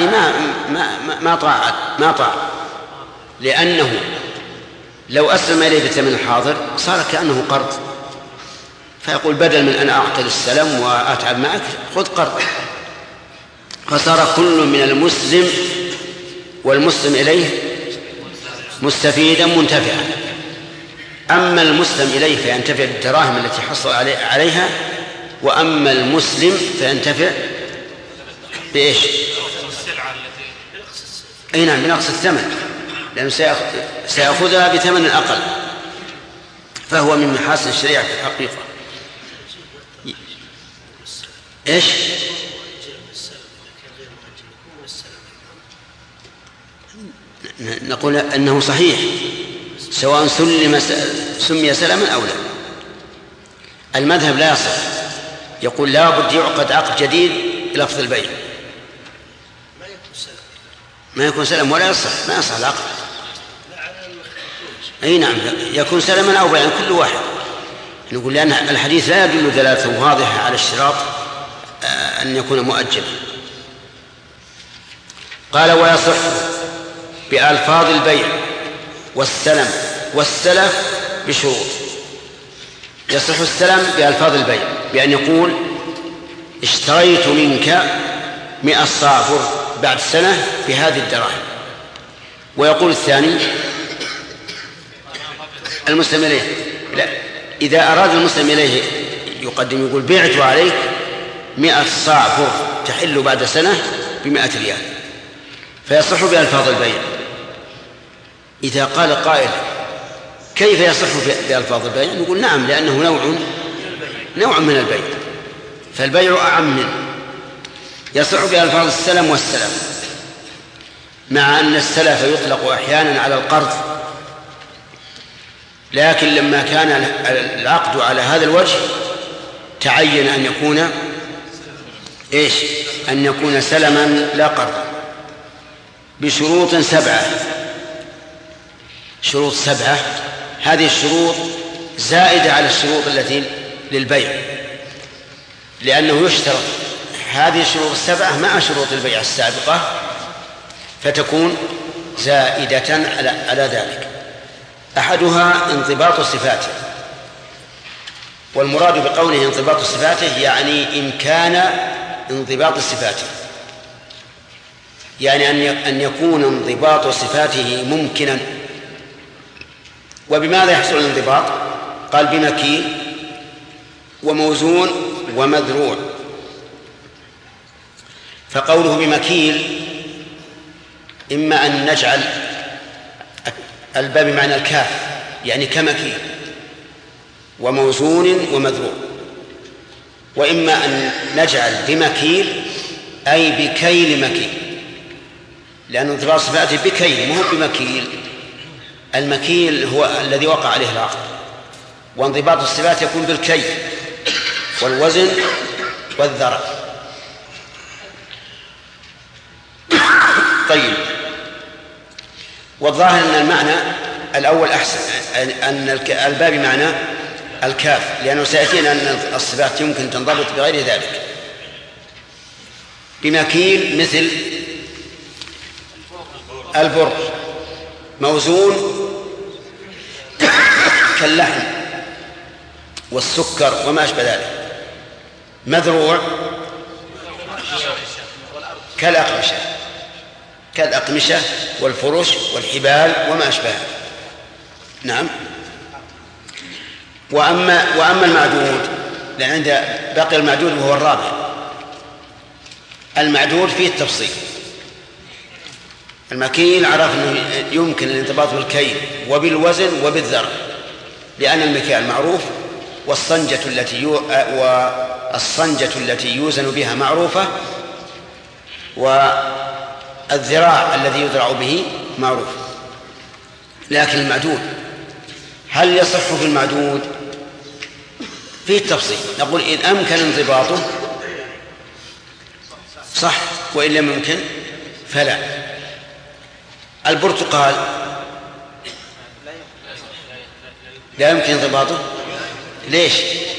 B: ما طاع، لأنه لو أسلم إليه بالثمن الحاضر صار كأنه قرض، فيقول بدل من أن أعطي السلام وأتعب معك خذ قرض، فصار كل من المسلم والمسلم إليه مستفيدا منتفعا. أما المسلم إليه فينتفع بالدراهم التي حصل عليها، وأما المسلم فينتفع بإيش؟ أي نعم، بنقص الثمن، لأنه سيأخذها بثمن أقل، فهو من محاسن الشريعة في الحقيقة. إيش؟ نقول أنه صحيح سواء سمي سلما أو لا. المذهب لا يصح، يقول لا بد يعقد عقد جديد لفظ البيع، ما يكون سلم ولا يصح، ما يصح العقد. أي نعم، يكون سلما أو بيعا كل واحد. نقول لأن الحديث لا يدل دلالته واضحة على اشتراط أن يكون مؤجلا. قال ويصح بألفاظ البيع والسلم والسلف بشروط. يصح السلم بألفاظ البيع بأن يقول اشتريت منك 100 صاع بر بعد سنة بهذه الدراهم، ويقول الثاني المسلم إليه لا، إذا أراد المسلم إليه يقدم يقول بعت عليك 100 صاع بر تحل بعد سنة ب100 ريال، فيصح بألفاظ البيع. إذا قال قائل كيف يصح بألفاظ البيع؟ نقول نعم، لأنه نوع من البيع، فالبيع أعم منه. يصح بألفاظ السلم والسلم، مع أن السلف يطلق أحيانا على القرض، لكن لما كان العقد على هذا الوجه تعين أن يكون إيش؟ أن يكون سلما لا قرضا بشروط 7. شروط 7، هذه الشروط زائدة على الشروط التي للبيع، لأنه يشترط هذه الشروط 7 مع شروط البيع السابقة، فتكون زائدة على ذلك. أحدها انضباط صفاته، والمراد بقوله انضباط صفاته يعني إمكان انضباط صفاته، يعني أن يكون انضباط صفاته ممكنا. وبماذا يحصل الانضباط؟ قال بمكيل وموزون ومذروع. فقوله بمكيل إما أن نجعل الباب بمعنى الكاف يعني كمكيل، وموزون ومذروع، وإما أن نجعل بمكيل أي بكيل مكيل، لأن انضباط صفاته بكيل مو بمكيل. المكيل هو الذي وقع عليه العقد، وانضباط الصفات يكون بالكيل والوزن والذرع. طيب، والظاهر أن المعنى الأول أحسن، أن الباب بمعنى الكاف، لأنه سيأتينا أن الصفات يمكن تنضبط بغير ذلك. بمكيل مثل البر، موزون كاللحم والسكر وما أشبه ذلك، مذروع كالأقمشة والفرش والحبال وما أشبهها. نعم. وأما المعدود، لأن عند باقي المعدود وهو الرابع. المعدود فيه التفصيل. المكيل عرف أنه يمكن الانضباط بالكيل وبالوزن وبالذرع، لأن المكيال معروف، والصنجة التي يوزن بها معروفة، والذراع الذي يذرع به معروف. لكن المعدود هل يصح في المعدود؟ فيه التفصيل. نقول إن أمكن انضباطه صح، وإن لم يمكن فلا. البرتقال لا يمكن انضباطه. ليش؟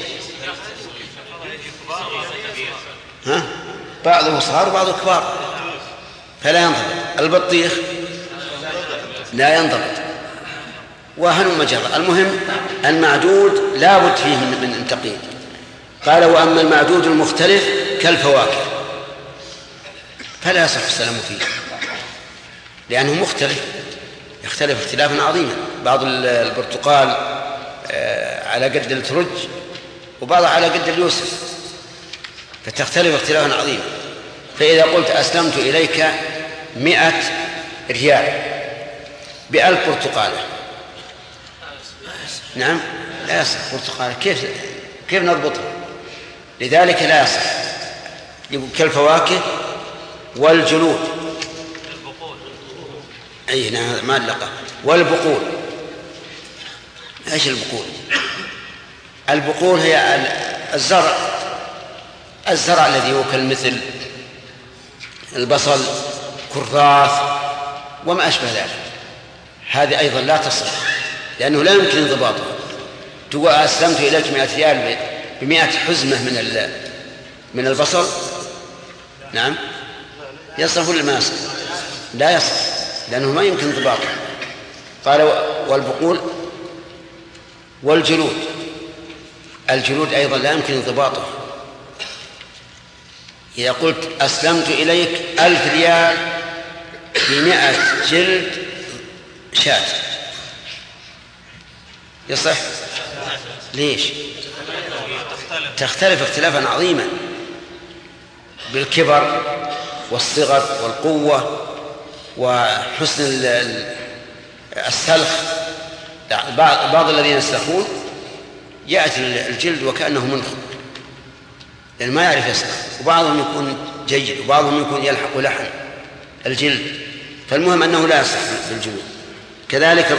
B: بعضه صغار وبعضه كبار فلا ينضبط. البطيخ لا ينضبط، وهل مجرى. المهم المعدود لا بد فيه من تقييد. قال وأما المعدود المختلف كالفواكه فلا يصح السلام فيه، لأنه مختلف، يختلف اختلافا عظيما. بعض البرتقال على قد الترج وبعضها على قد اليوسف، فتختلف اختلافا عظيما. فإذا قلت أسلمت إليك 100 ريال ب1000 برتقالة، نعم لا يصح. برتقالة كيف نضبطها؟ لذلك لا يصح. يقول كالفواكه والجلود، أي نعم ما اللقى. والبقول، ايش البقول؟ البقول هي الزرع الذي يؤكل مثل البصل، كراث وما أشبه ذلك. هذه أيضا لا تصح لأنه لا يمكن انضباطها. تقول أسلمت إليك 100 ريال ب100 حزمة من البصل، نعم يصح ولا ما يصح؟ لا يصح لأنه ما يمكن انضباطه. قال والبقول والجلود، الجلود أيضا لا يمكن انضباطه. إذا قلت أسلمت إليك 1000 ريال ب100 جلد شاة يصح؟ ليش؟ تختلف اختلافا عظيما بالكبر والصغر والقوة وحسن السلخ. بعض الذين يسلخون يأتي الجلد وكأنه منخ لأن ما يعرف يسلخ، وبعضهم يكون جيد وبعضهم يكون يلحق لحم الجلد. فالمهم أنه لا يصح بالجلود. كذلك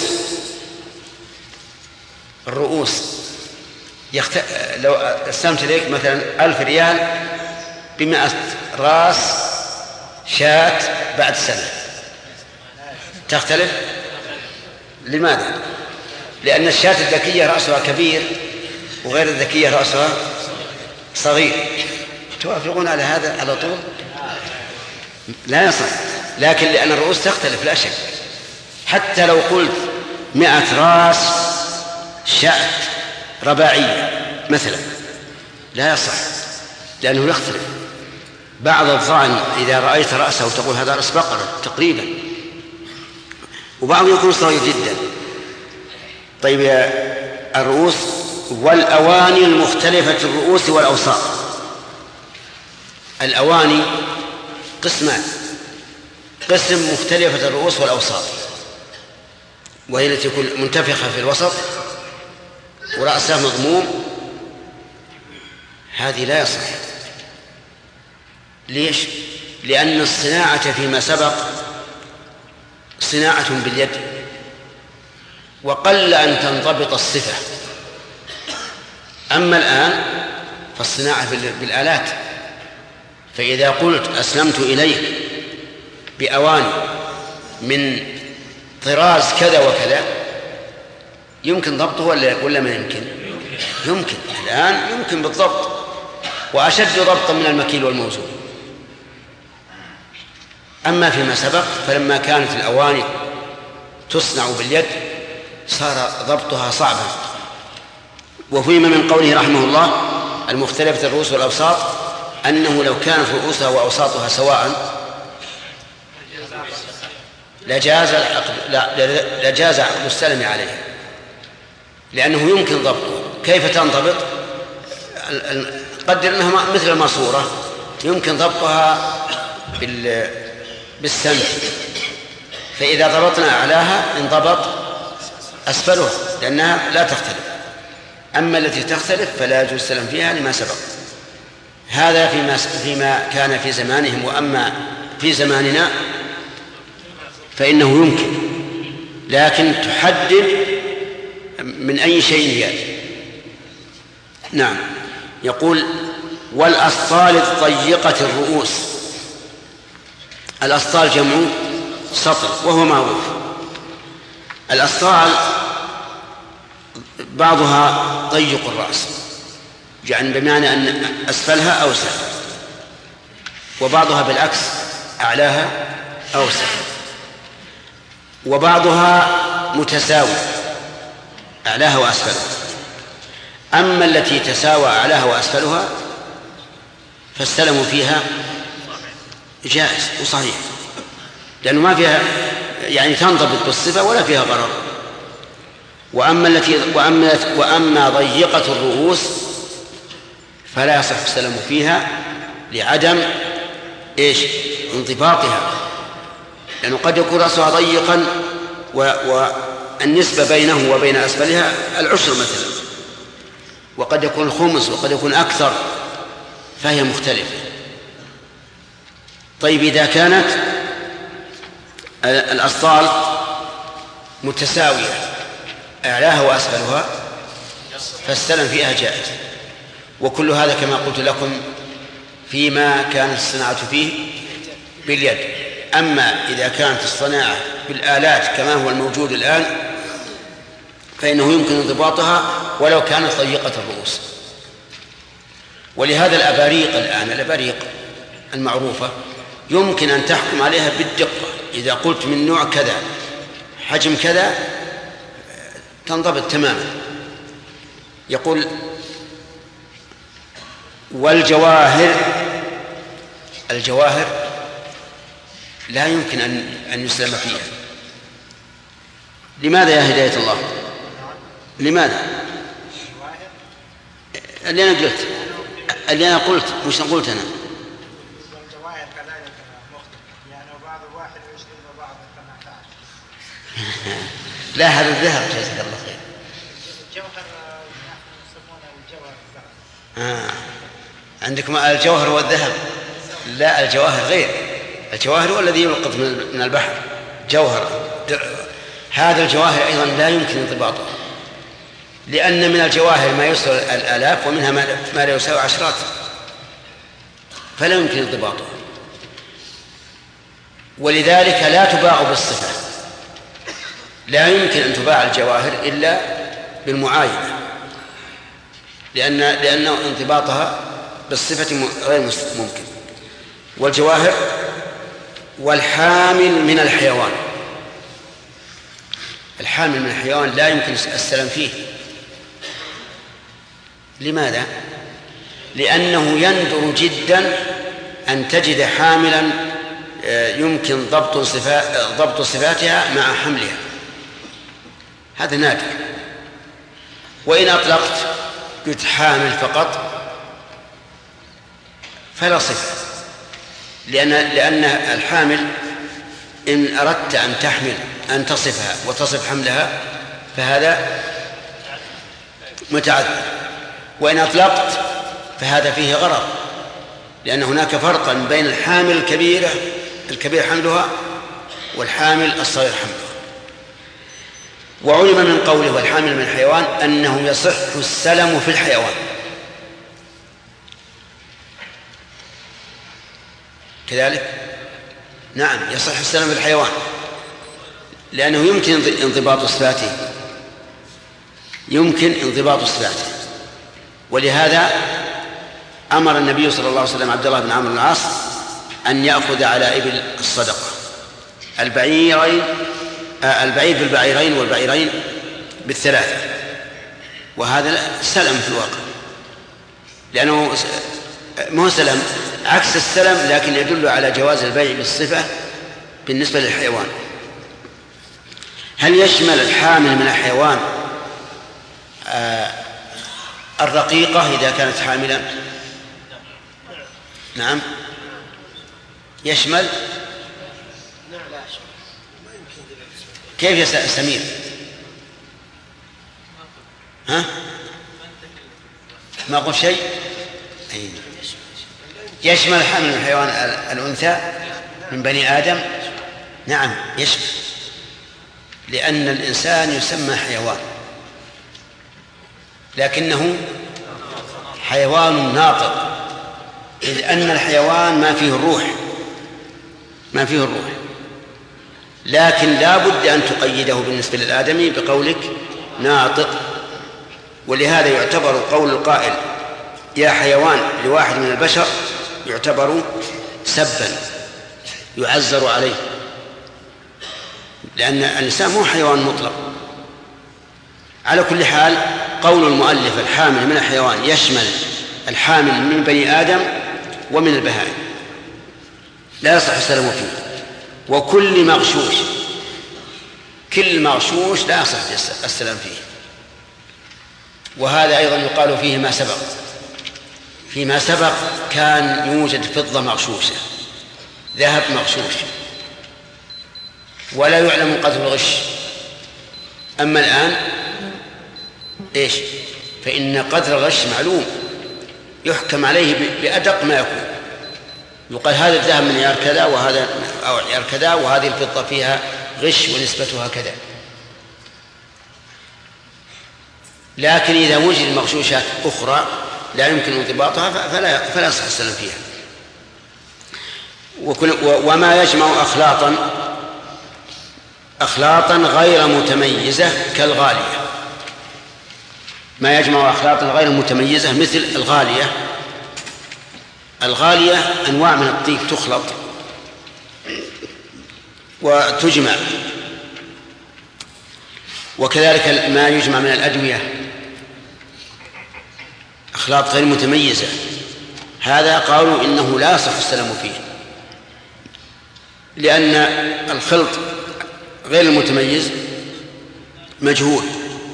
B: الرؤوس لو أسلمت إليك مثلا 1000 ريال ب100 رأس شاة بعد سنة، تختلف. لماذا؟ لأن الشاة الذكية رأسها كبير وغير الذكية رأسها صغير. توافقون على هذا على طول؟ لا يصح. لكن لأن الرؤوس تختلف لا شك. حتى لو قلت 100 رأس شاة رباعية مثلا لا يصح لأنه يختلف. بعض الضأن إذا رأيت رأسه تقول هذا رأس بقرة تقريبا، وبعض يكون صغير جدا. طيب الرؤوس والأواني المختلفة الرؤوس والأوساط. الأواني قسمان: قسم مختلفة الرؤوس والأوساط، وهي التي تكون منتفخة في الوسط ورأسها مضموم، هذه لا يصح. ليش؟ لأن الصناعة فيما سبق صناعة باليد، وقل أن تنضبط الصفة. أما الآن فالصناعة بالآلات. فإذا قلت أسلمت إليك بأواني من طراز كذا وكذا يمكن ضبطه ولا ما يمكن؟ يمكن. الآن يمكن بالضبط، وأشد ضبطا من المكيل والموزون. أما فيما سبق فلما كانت الأواني تصنع باليد صار ضبطها صعبا. وفيما من قوله رحمه الله المختلفة الرؤوس والأوساط أنه لو كانت رؤوسها وأوساطها سواء لجاز عقد السلم عليها، لأنه يمكن ضبطه. كيف تنضبط؟ قدر أنها مثل الماسورة يمكن ضبطها بالسمع، فإذا ضبطنا أعلاها انضبط أسفلها لأنها لا تختلف. أما التي تختلف فلا يجوز السلم فيها لما سبق. هذا فيما كان في زمانهم. وأما في زماننا فإنه يمكن، لكن تحدد من أي شيء يأتي. نعم. يقول والأسطال الضيقة الرؤوس. الأسطال جمع سطل وهو معروف. الأسطال بعضها ضيق الرأس يعني بمعنى أن أسفلها أوسع، وبعضها بالعكس أعلاها أوسع، وبعضها متساوي أعلاها وأسفلها. أما التي تساوى أعلاها وأسفلها فالسلم فيها جائز وصحيح، لأنه ما فيها يعني تنضبط بالصفة ولا فيها غرر. وأما ضيقة الرؤوس فلا يصح السلم فيها لعدم انضباطها، لأنه قد يكون رأسها ضيقا والنسبة بينه وبين أسفلها العشر مثلا، وقد يكون الخمس وقد يكون أكثر، فهي مختلفة. طيب إذا كانت الأسطال متساوية أعلاها وأسفلها فالسلم فيها جائز. وكل هذا كما قلت لكم فيما كانت الصناعة فيه باليد. أما إذا كانت الصناعة بالآلات كما هو الموجود الآن فإنه يمكن انضباطها ولو كانت ضيقة الرؤوس. ولهذا الأباريق الآن، الأباريق المعروفة يمكن أن تحكم عليها بالدقة، إذا قلت من نوع كذا حجم كذا تنضبط تماما. يقول والجواهر، الجواهر لا يمكن أن يسلم فيها. لماذا يا هداية الله؟ لماذا؟ اللي أنا قلت مش قلت أنا.
K: والجواهر كذلك مختلف، يعني بعض 21 وبعض 18.
B: لا هذا الذهب جزاك الله خير.
K: الجوهر يسمونه الجوهر الذهب.
B: عندكم الجوهر والذهب؟ لا، الجواهر غير. الجواهر هو الذي يلقط من البحر جوهر. هذا الجواهر أيضا لا يمكن انضباطه، لأن من الجواهر ما يوصل الآلاف ومنها ما لا يساوي عشرات، فلا يمكن انضباطه. ولذلك لا تباع بالصفة، لا يمكن أن تباع الجواهر إلا بالمعاينة، لأن انضباطها بالصفة غير ممكن. والجواهر والحامل من الحيوان، الحامل من الحيوان لا يمكن السلام فيه. لماذا؟ لأنه يندر جدا أن تجد حاملا يمكن ضبط صفاتها مع حملها، هذا نادر. وإن أطلقت قلت حامل فقط فلا صفة، لأن الحامل إن أردت أن تحمل أن تصفها وتصف حملها فهذا متعذر. وإن أطلقت فهذا فيه غرض، لأن هناك فرقا بين الحامل الكبير حملها والحامل الصغير حملها. وعلم من قوله والحامل من الحيوان أنه يصح السلم في الحيوان كذلك. نعم يصح السلم في الحيوان، لأنه يمكن انضباط صفاته. ولهذا أمر النبي صلى الله عليه وسلم عبد الله بن عمرو بن العاص أن يأخذ على إبل الصدقة البعير بالبعيرين والبعيرين بالثلاثة، وهذا سلم في الواقع، لأنه ما هو سلم، عكس السلم، لكن يدل على جواز البيع بالصفة بالنسبة للحيوان. هل يشمل الحامل من الحيوان الرقيقة إذا كانت حاملا؟ نعم يشمل. كيف يا سمير؟ ها؟ ما قلت شيء؟ يشمل حمل الحيوان الأنثى من بني آدم؟ نعم يشمل، لأن الإنسان يسمى حيوان لكنه حيوان ناطق، إذ أن الحيوان ما فيه الروح، لكن لا بد أن تقيده بالنسبة للآدمي بقولك ناطق، ولهذا يعتبر قول القائل يا حيوان لواحد من البشر يعتبر سبا يعزر عليه، لأن الإنسان مو حيوان مطلق. على كل حال قول المؤلف الحامل من الحيوان يشمل الحامل من بني آدم ومن البهائم، لا يصح السلام فيه. وكل مغشوش، كل مغشوش لا يصح السلام فيه. وهذا أيضا يقال فيه ما سبق. فيما سبق كان يوجد فضة مغشوشة، ذهب مغشوش، ولا يعلم قدر الغش. أما الآن إيش؟ فإن قدر الغش معلوم، يحكم عليه بأدق ما يكون. يقال هذا الذهب من عيار كذا وهذا أو عيار كذا، وهذه الفضة فيها غش ونسبتها كذا. لكن إذا وجد مغشوشات أخرى لا يمكن انضباطها فلا يصح السلام فيها. وما يجمع أخلاطا غير متميزة كالغالية. ما يجمع أخلاطا غير متميزة مثل الغالية. الغالية أنواع من الطيب تخلط وتجمع، وكذلك ما يجمع من الأدوية أخلاط غير متميزة. هذا قالوا إنه لا يصح السلام فيه، لأن الخلط غير المتميز مجهول،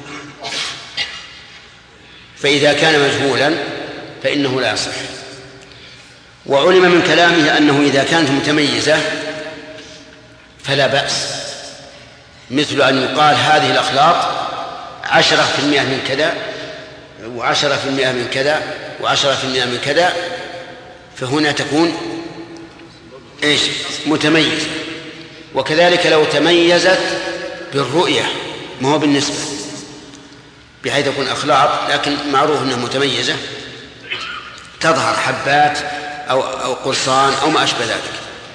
B: فإذا كان مجهولا فإنه لا يصح. وعلم من كلامه أنه إذا كانت متميزة فلا بأس، مثل أن يقال هذه الأخلاط 10% من كذا و10% من كذا و10% من كذا، فهنا تكون إيش؟ متميزة. وكذلك لو تميزت بالرؤية ما هو بالنسبة، بحيث تكون أخلاط لكن معروف أنها متميزة، تظهر حبات أو قرصان أو ما أشبه ذلك.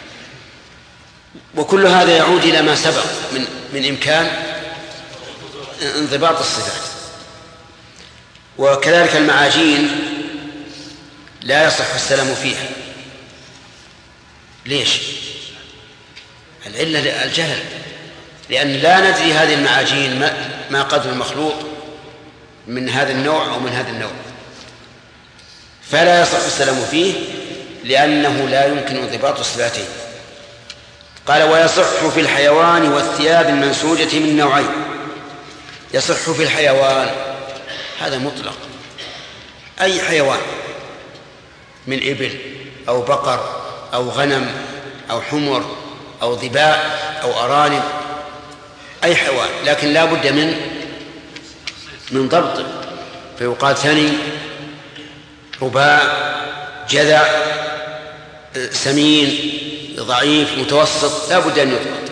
B: وكل هذا يعود إلى ما سبق من إمكان انضباط الصفات. وكذلك المعاجين لا يصح السلام فيها. ليش؟ العلة الجهل، لأن لا ندري هذه المعاجين ما قدر المخلوط من هذا النوع أو من هذا النوع، فلا يصح السلام فيه لأنه لا يمكن انضباط الصفاتين. قال ويصح في الحيوان والثياب المنسوجة من نوعين. يصح في الحيوان هذا مطلق، أي حيوان من إبل أو بقر أو غنم أو حمر أو ظباء أو أرانب، أي حيوان، لكن لا بد من ضبط، فيقال ثني، رباع، جذع، سمين، ضعيف، متوسط، لا بد أن يضبط.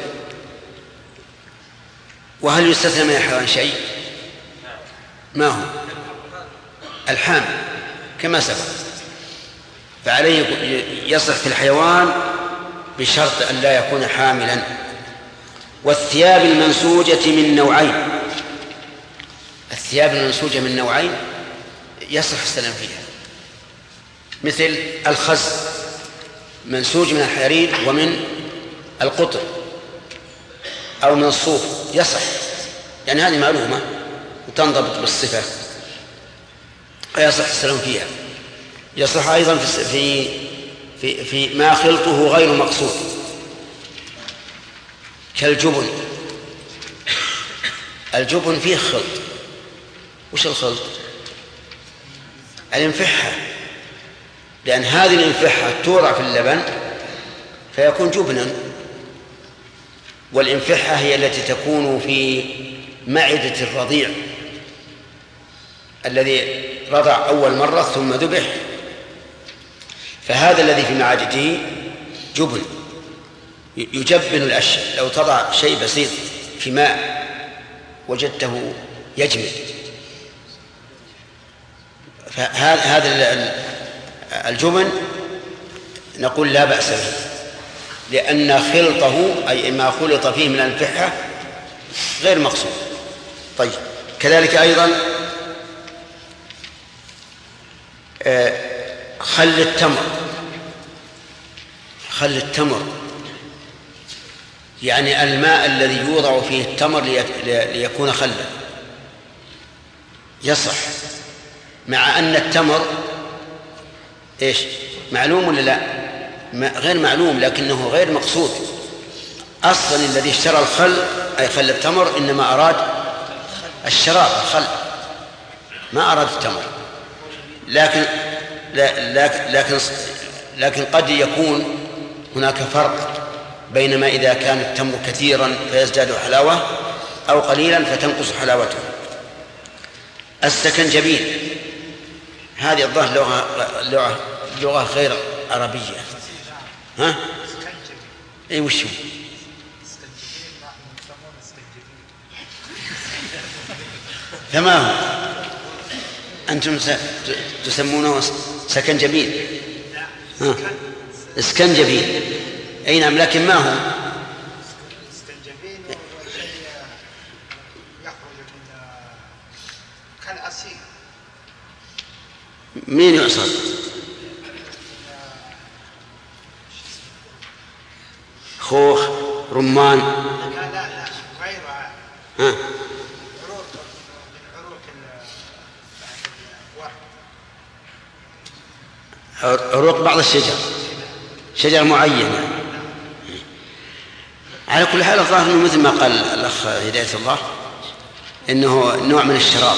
B: وهل يستثنى من الحيوان شيء؟ ما هو؟ الحامل كما سبق، فعليه يصح في الحيوان بشرط أن لا يكون حاملا. والثياب المنسوجة من نوعين. الثياب المنسوجة من نوعين يصح السلام فيها، مثل الخز منسوج من الحرير ومن القطن أو من الصوف، يصح، يعني هذه معلومة وتنضبط بالصفة، فيصح السلام فيها. يصح أيضا في ما خلطه غير مقصود كالجبن. الجبن فيه خلط. وش الخلط؟ الانفحة، لأن هذه الانفحة تورع في اللبن فيكون جبنا، والانفحة هي التي تكون في معدة الرضيع الذي رضع أول مرة ثم ذبح، فهذا الذي في معدته جبن يجبن الأشياء. لو تضع شيء بسيط في ماء وجدته يجمد. فهذا الجبن نقول لا بأس به، لأن خلطه أي ما خلط فيه من الانفحة غير مقصود. طيب، كذلك أيضا خل التمر يعني الماء الذي يوضع فيه التمر ليكون خلا يصح، مع أن التمر إيش معلوم ولا لا؟ غير معلوم، لكنه غير مقصود أصلا. الذي اشترى الخل أي خل التمر إنما أراد الشراب الخل، ما أراد التمر. لكن قد يكون هناك فرق بينما إذا كان التمر كثيرا فيزداد حلاوة أو قليلا فتنقص حلاوته. السكنجبين هذه الظاهر لغة غير عربية. ها؟ أي وش هو؟ فما هو؟ أنتم تسمونه سكنجبين؟ ها؟ اسكنجبين. أي نعم، لكن ما هو؟
K: السكنجبين هو شيء يخرج من كالعصير.
B: مين يعصر؟ خوخ، رمان.
K: لا غيرها.
B: ها؟ عروق بعض الشجر، شجر معين. على كل حال الظاهر انه مثل ما قال الاخ هداية الله انه نوع من الشراب.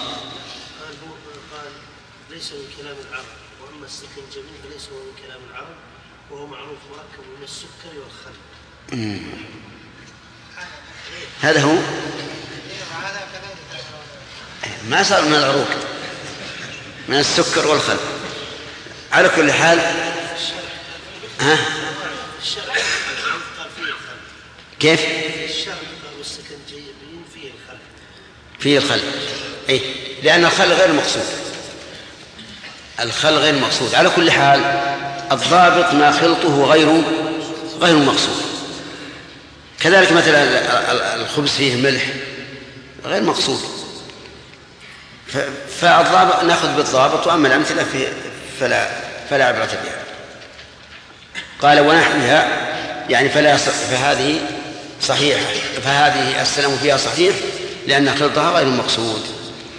P: قال ليس من كلام العرب، واما السكنجبين فليس هو من كلام العرب، وهو معروف مركب من السكر والخل.
B: هذا هو، ما صار من العروق، من السكر والخل. على كل حال ها؟ كيف؟ فيه الخل. أي لأن الخل غير مقصود، الخل غير مقصود. على كل حال الضابط ما خلطه غير مقصود. كذلك مثلا الخبز فيه ملح غير مقصود، فالضابط نأخذ بالضابط، وأما الأمثلة فلا عبرة بها. قال ونحوها يعني فهذه صحيحة، فهذه السلام فيها صحيح لأن خلطها غير مقصود.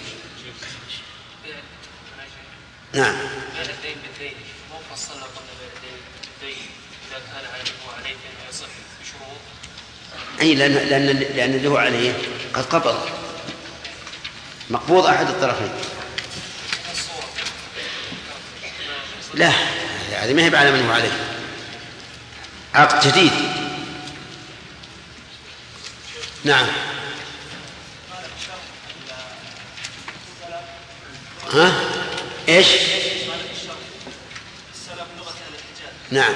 B: نعم. أي لأن اللي هو عليه قد قبض، مقبوض أحد الطرفين. لا، هذه ما هي على من هو عليه، عقد جديد. نعم. ها؟ إيش؟ نعم.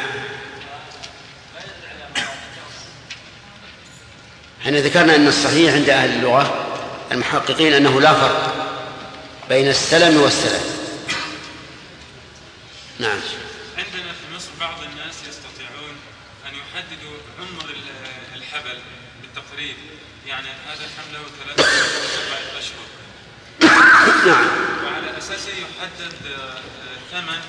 B: احنا ذكرنا أن الصحيح عند أهل اللغة المحققين أنه لا فرق بين السلم والسلف. نعم.
Q: عندنا في مصر بعض الناس يستطيعون أن يحددوا عمر الحبل بالتقريب، يعني هذا حمله 3 أو 4 أشهر.
B: نعم.
Q: وعلى أساسه يحدد ثمن.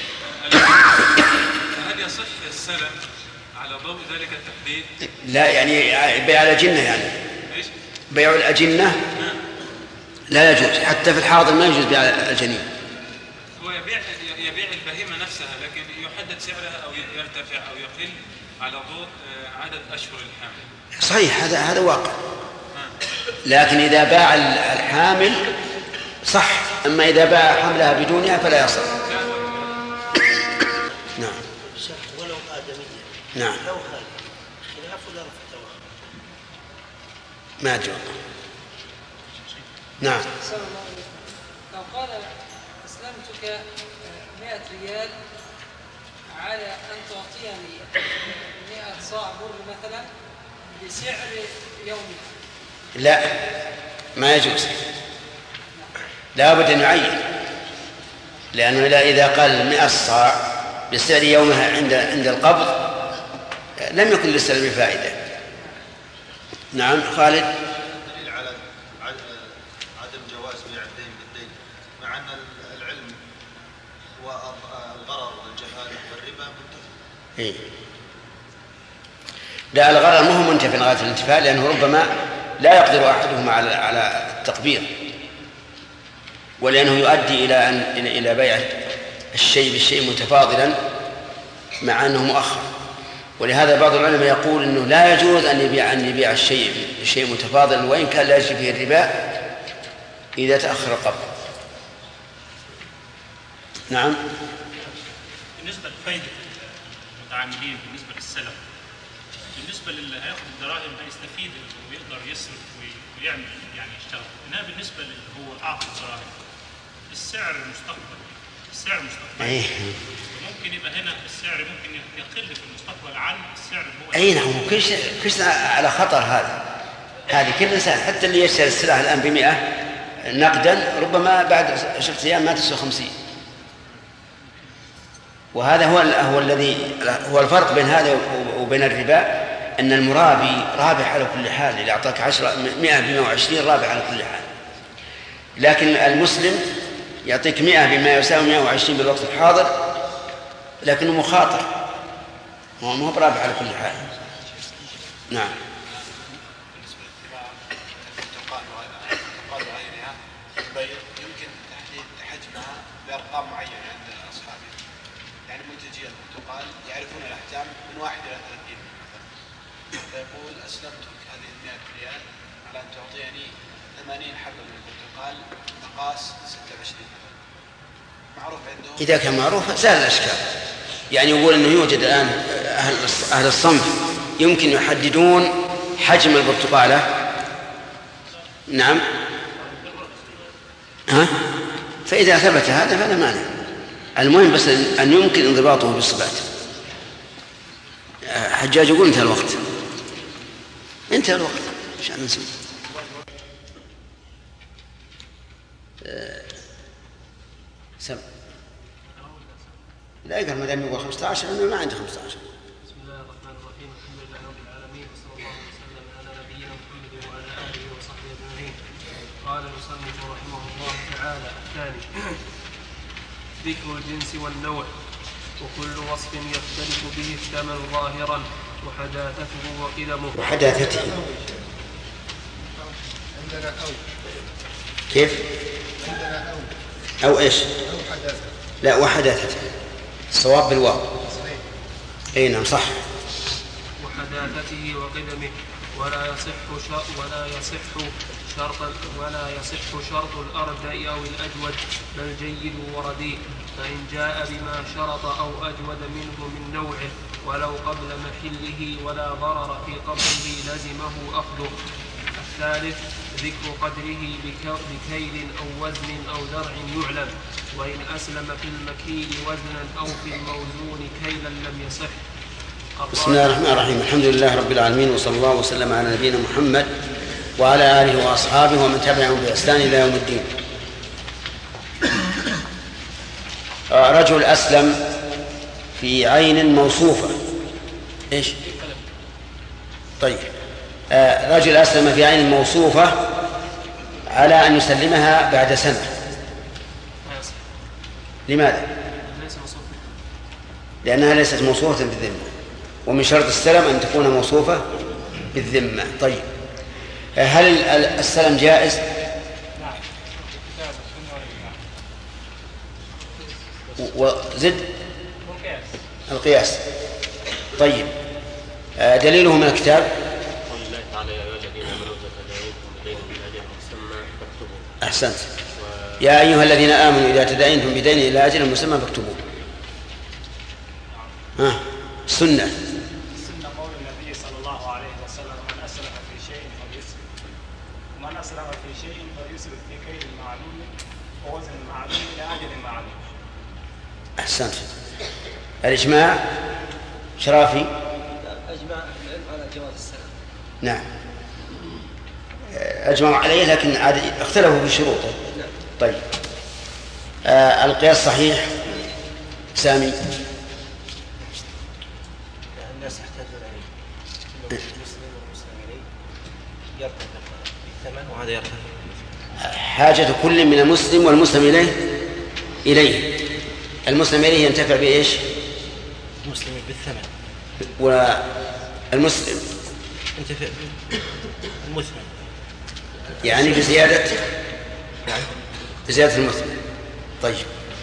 Q: فهل يصح السلم على ضوء ذلك التحديد؟
B: لا، يعني بيع الأجنة، يعني
Q: إيش؟
B: بيع الأجنة لا يجوز، حتى في الحاضر ما يجوز بيع الجنين.
Q: هو يبيع البهيمة نفسها، لكن يحدد سعرها أو يرتفع أو يقل على ضوء عدد أشهر الحمل.
B: صحيح، هذا واقع. لكن إذا باع الحامل صح، أما إذا باع حملها بدونها فلا يصح. نعم.
P: ولو آدمية.
B: نعم.
P: لو هذا خلاف ولا فتوى.
B: ما جاء. نعم.
O: لو قال أسلمتك 100 ريال على أن تعطيني 100 صاع بر مثلا بسعر يومي.
B: لا، ما يجوز، لا بد أن يعين، لأنه إذا قال 100 صاع بسعر يومها عند القبض لم يكن للسلم فائدة. نعم. خالد.
G: دليل على عدم جواز بيع الدين بالدين، مع أن العلم والغرر والجهالة والربا منتفى.
B: إيه؟ لا، الغرر ما هو منتفى غاية الانتفاء، لأنه ربما لا يقدر أحدهما على التقبير، ولأنه يؤدي إلى بيع الشيء بالشيء متفاضلا مع أنه مؤخر. ولهذا بعض العلماء يقول أنه لا يجوز أن يبيع الشيء بالشيء متفاضلا، وإن كان لا يجري فيه الربا إذا تأخر القبض. نعم.
R: بالنسبة لفائدة المتعاملين بالنسبة للسلف، بالنسبة للي هياخد الدراهم هيستفيد ويقدر يصرف ويعمل يعني يشتغل، إنما بالنسبة للي هو أعطى الدراهم السعر مستقبلي ممكن يبقى هنا السعر ممكن يقل في المستقبل عن السعر اللي هو.
B: أي نعم، كل على خطر هذه كل إنسان، حتى اللي يشتري السلعة الآن ب100 نقدا ربما بعد 10 أيام ما تسوى 50. وهذا هو الفرق بين هذا وبين الربا، أن المرابي رابح على كل حال، اللي أعطاك 100 ب120 رابح على كل حال. لكن المسلم يعطيك 100 بما يساوي 120 بالوقت الحاضر، لكنه مخاطر، هو ما هو برابح على كل حال. نعم.
S: يمكن تحديد حجمها بأرقام معينة عند أصحابه، يعني منتجي البرتقال يعرفون الأحجام من 1 إلى 30 مثلا، فيقول أسلمتك هذه 100 ريال على أن تعطيني 80 حبة من البرتقال مقاس 26. معروف عندهم.
B: إذا كان معروف زال الأشكال. يعني يقول أنه يوجد الآن أهل الصنف يمكن يحددون حجم البرتقالة. نعم. فإذا ثبت هذا فلا مانع. المهم بس أن يمكن انضباطه بالصفات. حجاج يقول انتهى الوقت. مش عن نسوي. لا يقدر ما دام يقول 15 أنا ما عندي 15.
T: بسم الله الرحمن الرحيم، الحمد لله رب العالمين، وصلى الله وسلم على نبينا محمد وعلى آله وصحبه أجمعين. قال المصنف رحمه الله تعالى: الثاني ذكر الجنس والنوع، وكل وصف يختلف به الثمن ظاهرا وحداثته وقدمه.
B: وحداثته
U: عندنا
B: كيف؟
U: عندنا
B: أو إيش؟
U: أو حداثته.
B: لا، وحداثته الصواب بالواو. أي نعم صح.
T: وحداثته وقدمه. ولا يصح شرط الأردى أو الأجود، بل جيد ورديء، فإن جاء بما شرط أو أجود منه من نوعه ولو قبل محله ولا ضرر في قبضه لزمه أخذه. الثالث ذكر قدره بكيل أو وزن أو درع يعلم، وإن أسلم في المكيل وزنا أو في الموزون كيلا لم يصح.
B: بسم الله الرحمن الرحيم، الحمد لله رب العالمين، وصلى الله وسلم على نبينا محمد وعلى آله وأصحابه ومن تبعهم بإحسان إلى يوم الدين. رجل أسلم في عين موصوفة. إيش؟ طيب، رجل أسلم في عين موصوفة على أن يسلمها بعد سنة. لماذا؟ لأنها ليست موصوفة بالذمة، ومن شرط السلم أن تكون موصوفة بالذمة. طيب، هل السلم جائز؟ وزد القياس. طيب، دليله من الكتاب.
C: قول الله تعالى: يا أيها الذين آمنوا إذا تداينتم بدين إلى أجل مسمى فاكتبوه.
B: أحسنت. يا أيها الذين آمنوا إذا تداينتم بدين إلى أجل مسمى فاكتبوه. سنة.
V: السنة قول النبي صلى الله عليه وسلم: من أسلم في شيء فليسلم، ومن أسلم في شيء فليسلم في كيل معلوم ووزن معلوم إلى أجل معلوم.
B: أحسنت. الإجماع شرافي.
D: أجمع العلم على جواز السلم.
B: نعم، أجمعوا عليه، لكن اختلفوا في شروطه. طيب، القياس صحيح سامي؟
W: الناس يحتاجون إليه، المسلم والمسلم إليه يرتفع بالثمن، وهذا يرتفع
B: حاجة كل من المسلم والمسلم إليه المسلم إليه ينتفع بإيش؟
W: المسلم بالثمن،
B: والمسلم
W: ينتفع بالمثمن،
B: يعني بزيادة المثمن. طيب،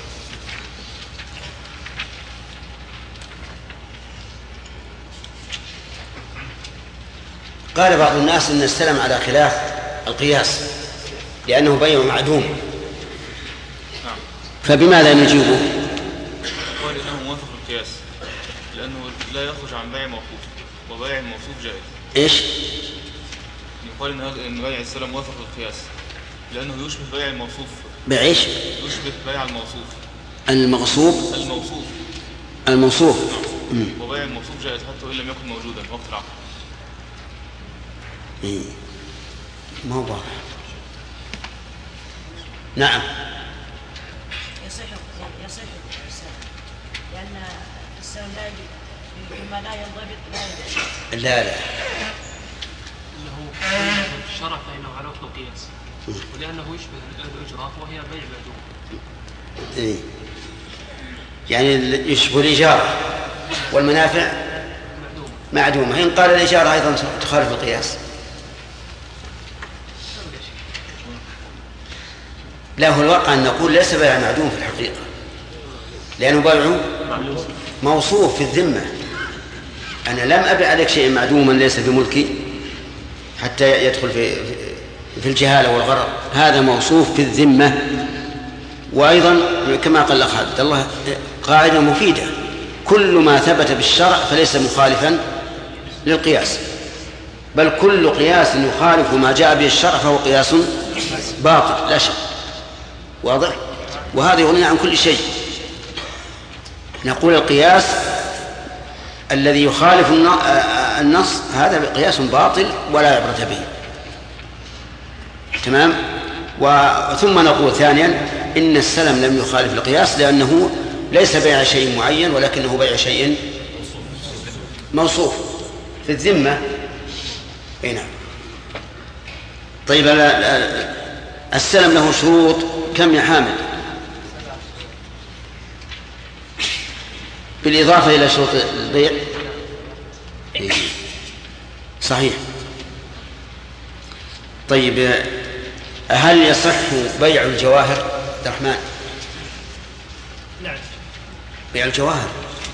B: قال بعض الناس إن السلم على خلاف القياس لأنه بيع معدوم، فبماذا نجيبه؟
Q: قال إنه موافق للقياس لأنه لا يخرج عن بيع موصوف، وبيع الموصوف جائز.
B: إيش؟
Q: يقال إن بيع السلم موافق للقياس لأنه يشبه بيع الموصوف.
B: بيع إيش؟
Q: يشبه بيع الموصوف.
B: الموصوف.
Q: وبيع الموصوف جائز حتى وإن لم يكن موجودا وقت العقد.
B: ما هو واضح. نعم.
A: يصح السلم لأن السلم بما لا ينضبط
B: لا
T: له الشرع فإنه على وفق القياس، ولأنه يشبه الأجرة وهي بيع معدوم.
B: يعني يشبه الإجارة والمنافع معدومة. إن قال الإجارة أيضا تخالف القياس. لا، هو الواقع أن نقول ليس بيع معدوم في الحقيقة، لأنه بيع موصوف في الذمة. أنا لم أبيع عليك شيء معدوما ليس في ملكي حتى يدخل في الجهالة والغرر، هذا موصوف في الذمة. وأيضا كما قال الأخ عبد الله قاعدة مفيدة: كل ما ثبت بالشرع فليس مخالفا للقياس، بل كل قياس يخالف ما جاء به الشرع فهو قياس باطل لا شك. واضح؟ وهذا يغني عن كل شيء. نقول القياس الذي يخالف النص هذا قياس باطل ولا عبرة به. تمام؟ ثم نقول ثانيا إن السلم لم يخالف القياس لأنه ليس بيع شيء معين ولكنه بيع شيء موصوف في الذمة. نعم. طيب، السلم له شروط كم يا حامد؟ بالإضافة إلى شروط البيع. صحيح. طيب، هل يصح بيع الجواهر عبد الرحمن؟
E: نعم.
B: بيع الجواهر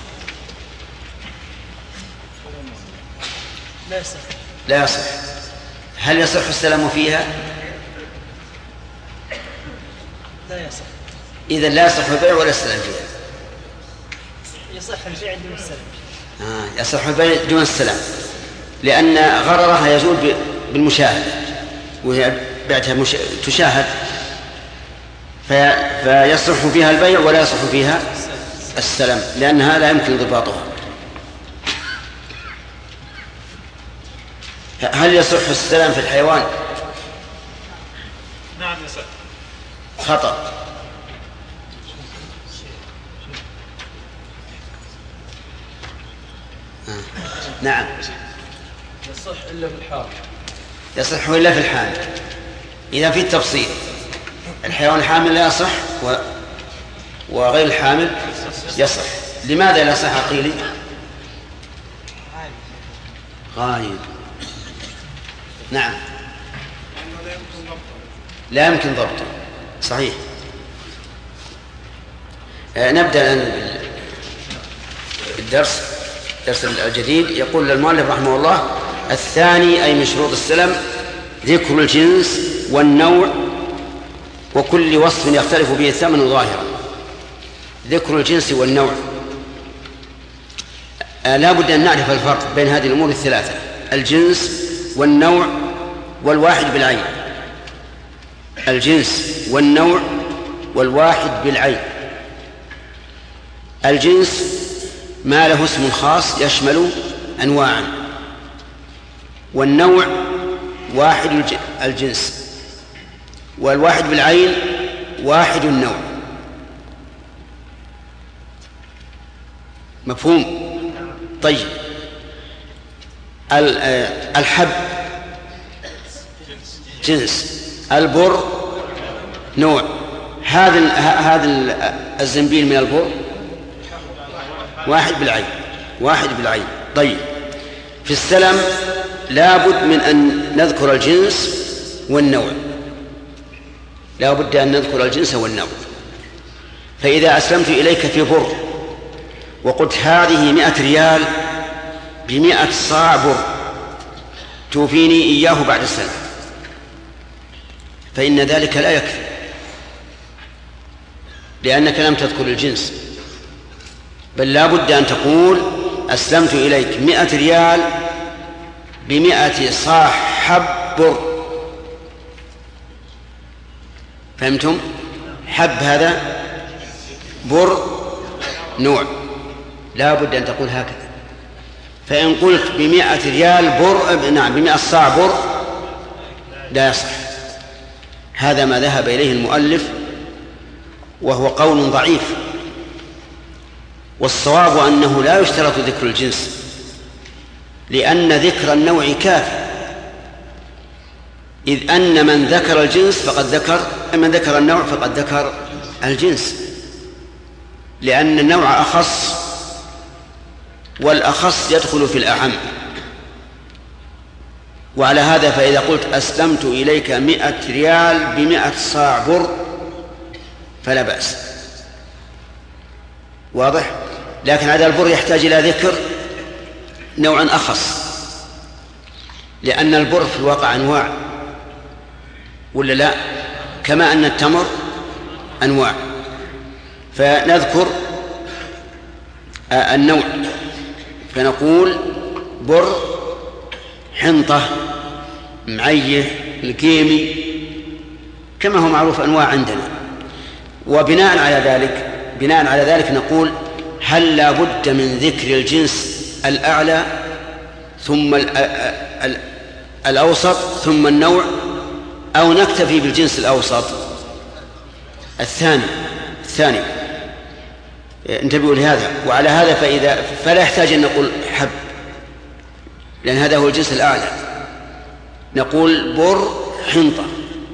B: لا يصح. هل يصح السلام فيها؟
D: لا يصح.
B: إذن لا يصح البيع ولا السلام فيها.
D: يصح البيع دون السلام.
B: يصح البيع دون السلام لأن غررها يزول بالمشاهدة، وهي بعتها تشاهد، فيصح فيها البيع ولا يصح فيها السلام لأنها لا يمكن انضباطها. هل يصح السلام في الحيوان؟
Q: نعم يصح.
B: خطأ. نعم.
F: يصح إلا في الحال.
B: يصح إلا في الحال. إذا في التفصيل الحيوان الحامل لا يصح وغير الحامل يصح. لماذا لا يصح قيلي؟ غايب. نعم، لا يمكن ضبطه. صحيح. نبدأ الآن بالدرس الجديد. يقول المؤلف رحمه الله: الثاني أي من شروط السلم ذكر الجنس والنوع وكل وصف يختلف به الثمن ظاهرا. ذكر الجنس والنوع، لا بد أن نعرف الفرق بين هذه الأمور الثلاثة: الجنس والنوع والواحد بالعين. الجنس والنوع والواحد بالعين. الجنس ما له اسم خاص يشمل أنواعا، والنوع واحد الجنس، والواحد بالعين واحد النوع. مفهوم؟ طيب، الحب جنس، البر نوع. هذا الزنبيل من البر واحد بالعين. طيب، في السلم لابد من أن نذكر الجنس والنوع، لابد أن نذكر الجنس والنوع. فإذا أسلمت إليك في بر وقلت هذه 100 ريال ب100 صاع بر توفيني إياه بعد السنة، فإن ذلك لا يكفي، لأنك لم تذكر الجنس، بل لا بد أن تقول أسلمت إليك 100 ريال ب100 صاع حب بر. فهمتم؟ حب هذا بر نوع، لا بد أن تقول هكذا. فإن قلت ب100 ريال بر، نعم ب100 صاع بر، لا يصح. هذا ما ذهب إليه المؤلف، وهو قول ضعيف، والصواب أنه لا يشترط ذكر الجنس، لأن ذكر النوع كافي، إذ أن من ذكر الجنس فقد ذكر النوع فقد ذكر الجنس، لأن النوع أخص، والأخص يدخل في الأعم. وعلى هذا فإذا قلت أسلمت إليك 100 ريال ب100 صاع بر فلا بأس، واضح؟ لكن هذا البر يحتاج إلى ذكر نوع أخص، لأن البر في الواقع أنواع، ولا لا؟ كما أن التمر أنواع، فنذكر النوع، فنقول بر، حنطة، معيه، الكيمي، كما هو معروف أنواع عندنا. وبناء على ذلك نقول هل لا بد من ذكر الجنس الأعلى ثم الأوسط ثم النوع، أو نكتفي بالجنس الأوسط؟ الثاني. انتبهوا لهذا. وعلى هذا فلا يحتاج أن نقول حب، لأن هذا هو الجنس الأعلى. نقول بر، حنطة.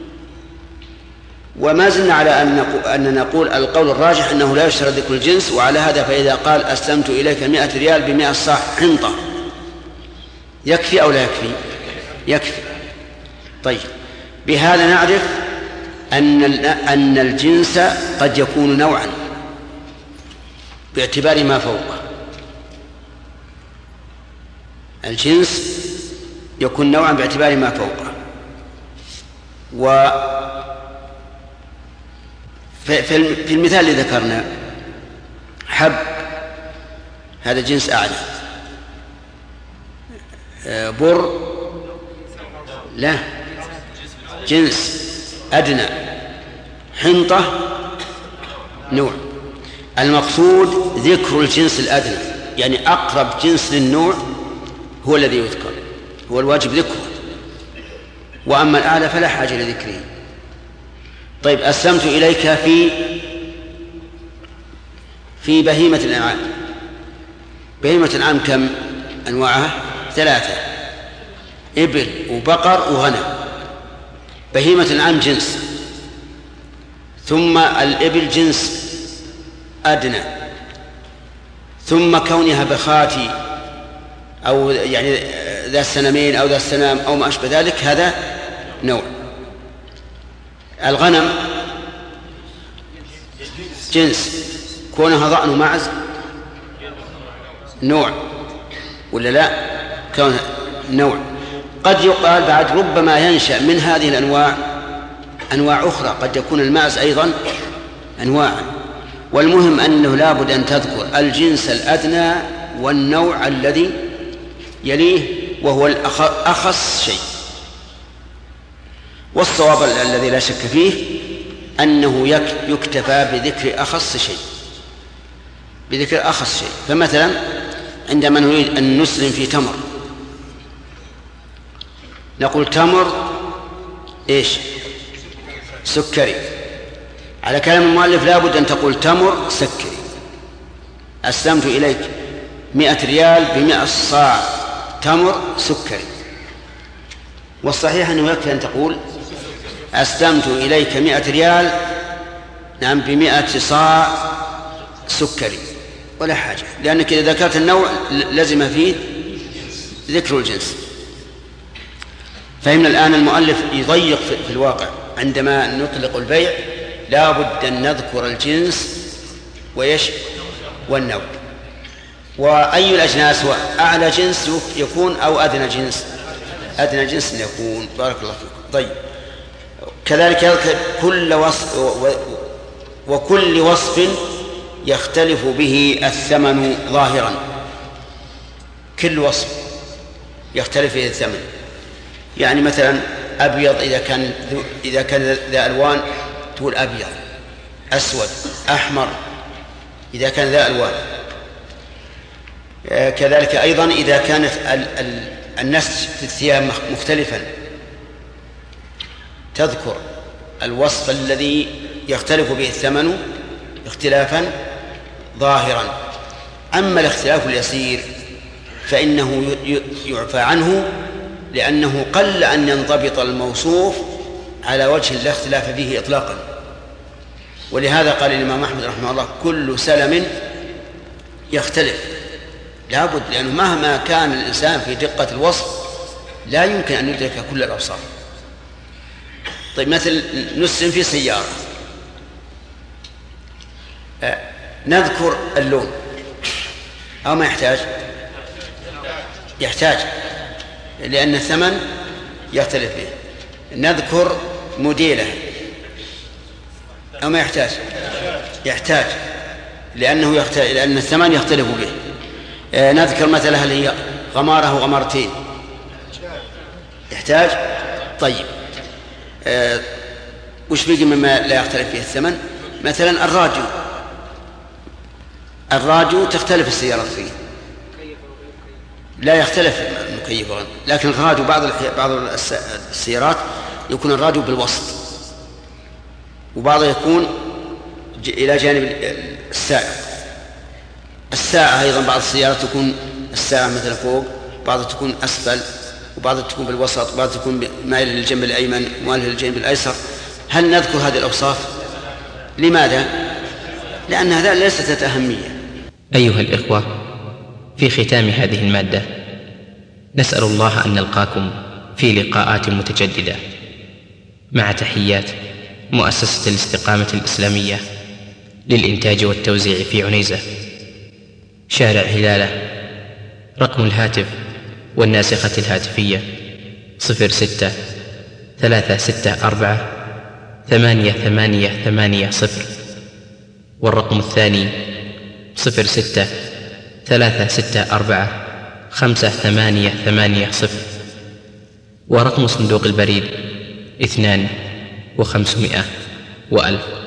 B: وما زلنا على أن نقول القول الراجح أنه لا يشترط ذكر الجنس. وعلى هذا فإذا قال أسلمت إليك 100 ريال ب100 صاع حنطة يكفي أو لا يكفي؟ يكفي. طيب، بهذا نعرف أن الجنس قد يكون نوعا باعتبار ما فوقه. الجنس يكون نوعا باعتبار ما فوقه. في المثال الذي ذكرنا حب هذا جنس أعلى، بر لا، جنس أدنى، حنطة نوع. المقصود ذكر الجنس الأدنى، يعني أقرب جنس للنوع هو الذي يذكر، هو الواجب ذكره، وأما الأعلى فلا حاجة لذكره. طيب، أسلمت إليك في بهيمة الأنعام. بهيمة الأنعام كم أنواعها؟ 3: إبل وبقر وغنم. بهيمة الأنعام جنس، ثم الإبل جنس أدنى، ثم كونها بخاتي أو يعني ذا السنمين أو ذا السنام أو ما أشبه ذلك هذا نوع. الغنم جنس، كونها ضأن ومعز نوع، ولا لا؟ كونها نوع. قد يقال بعد ربما ينشأ من هذه الأنواع أنواع أخرى، قد يكون المعز أيضا أنواعا. والمهم أنه لا بد أن تذكر الجنس الأدنى والنوع الذي يليه، وهو الأخص شيء. والصواب الذي لا شك فيه أنه يكتفى بذكر أخص شيء. فمثلا عندما نريد أن نسلم في تمر نقول تمر إيش؟ سكري. على كلام المؤلف لا بد أن تقول تمر سكري. أسلمت إليك 100 ريال ب100 صاع تمر سكري. والصحيح أنه يكفي أن تقول أسلمت إليك 100 ريال نعم ب100 صاع سكري ولا حاجة، لأنك إذا ذكرت النوع لزم فيه ذكر الجنس. فهمنا الآن المؤلف يضيق في الواقع عندما نطلق البيع، لا بد أن نذكر الجنس والنوع. وأي الأجناس هو أعلى جنس يكون أو أدنى جنس؟ أدنى جنس يكون. بارك الله فيكم. طيب، كذلك يذكر كل وصف وكل وصف يختلف به الثمن ظاهرا. كل وصف يختلف به الثمن، يعني مثلا أبيض إذا كان ذا ألوان تقول أبيض، أسود، أحمر إذا كان ذا ألوان. كذلك أيضا إذا كانت النسج في الثياب مختلفا تذكر الوصف الذي يختلف به الثمن اختلافا ظاهرا. أما الاختلاف اليسير فإنه يعفى عنه، لأنه قل أن ينضبط الموصوف على وجه لا اختلاف فيه إطلاقا. ولهذا قال الإمام أحمد رحمه الله كل سلم يختلف، لابد، لأنه مهما كان الإنسان في دقة الوصف لا يمكن أن يدرك كل الأوصاف. طيب، مثل نسلم في سيارة، نذكر اللون أو ما يحتاج لأن الثمن يختلف به. نذكر موديله أو ما يحتاج لأن الثمن يختلف به. نذكر مثلا هل هي غمارة أو غمارتين، يحتاج. طيب، وش بقي مما لا يختلف فيه الثمن؟ مثلا الراديو تختلف السيارات فيه، لا يختلف المكيف، لكن الراديو بعض السيارات يكون الراديو بالوسط، وبعضه يكون إلى جانب الساعة أيضا بعض السيارات تكون الساعة مثل فوق، بعضها تكون أسفل، وبعضها تكون بالوسط، بعضها تكون مائل للجنب الأيمن ومائل للجنب الأيسر. هل نذكر هذه الأوصاف؟ لماذا؟ لأن هذا ليست ذات أهمية.
H: أيها الإخوة، في ختام هذه المادة نسأل الله أن نلقاكم في لقاءات متجددة، مع تحيات مؤسسة الاستقامة الإسلامية للإنتاج والتوزيع في عنيزة، شارع هلالة. رقم الهاتف والناسخة الهاتفية 06-364-8880، والرقم الثاني 06-364-5880، ورقم صندوق البريد 2500 و1000.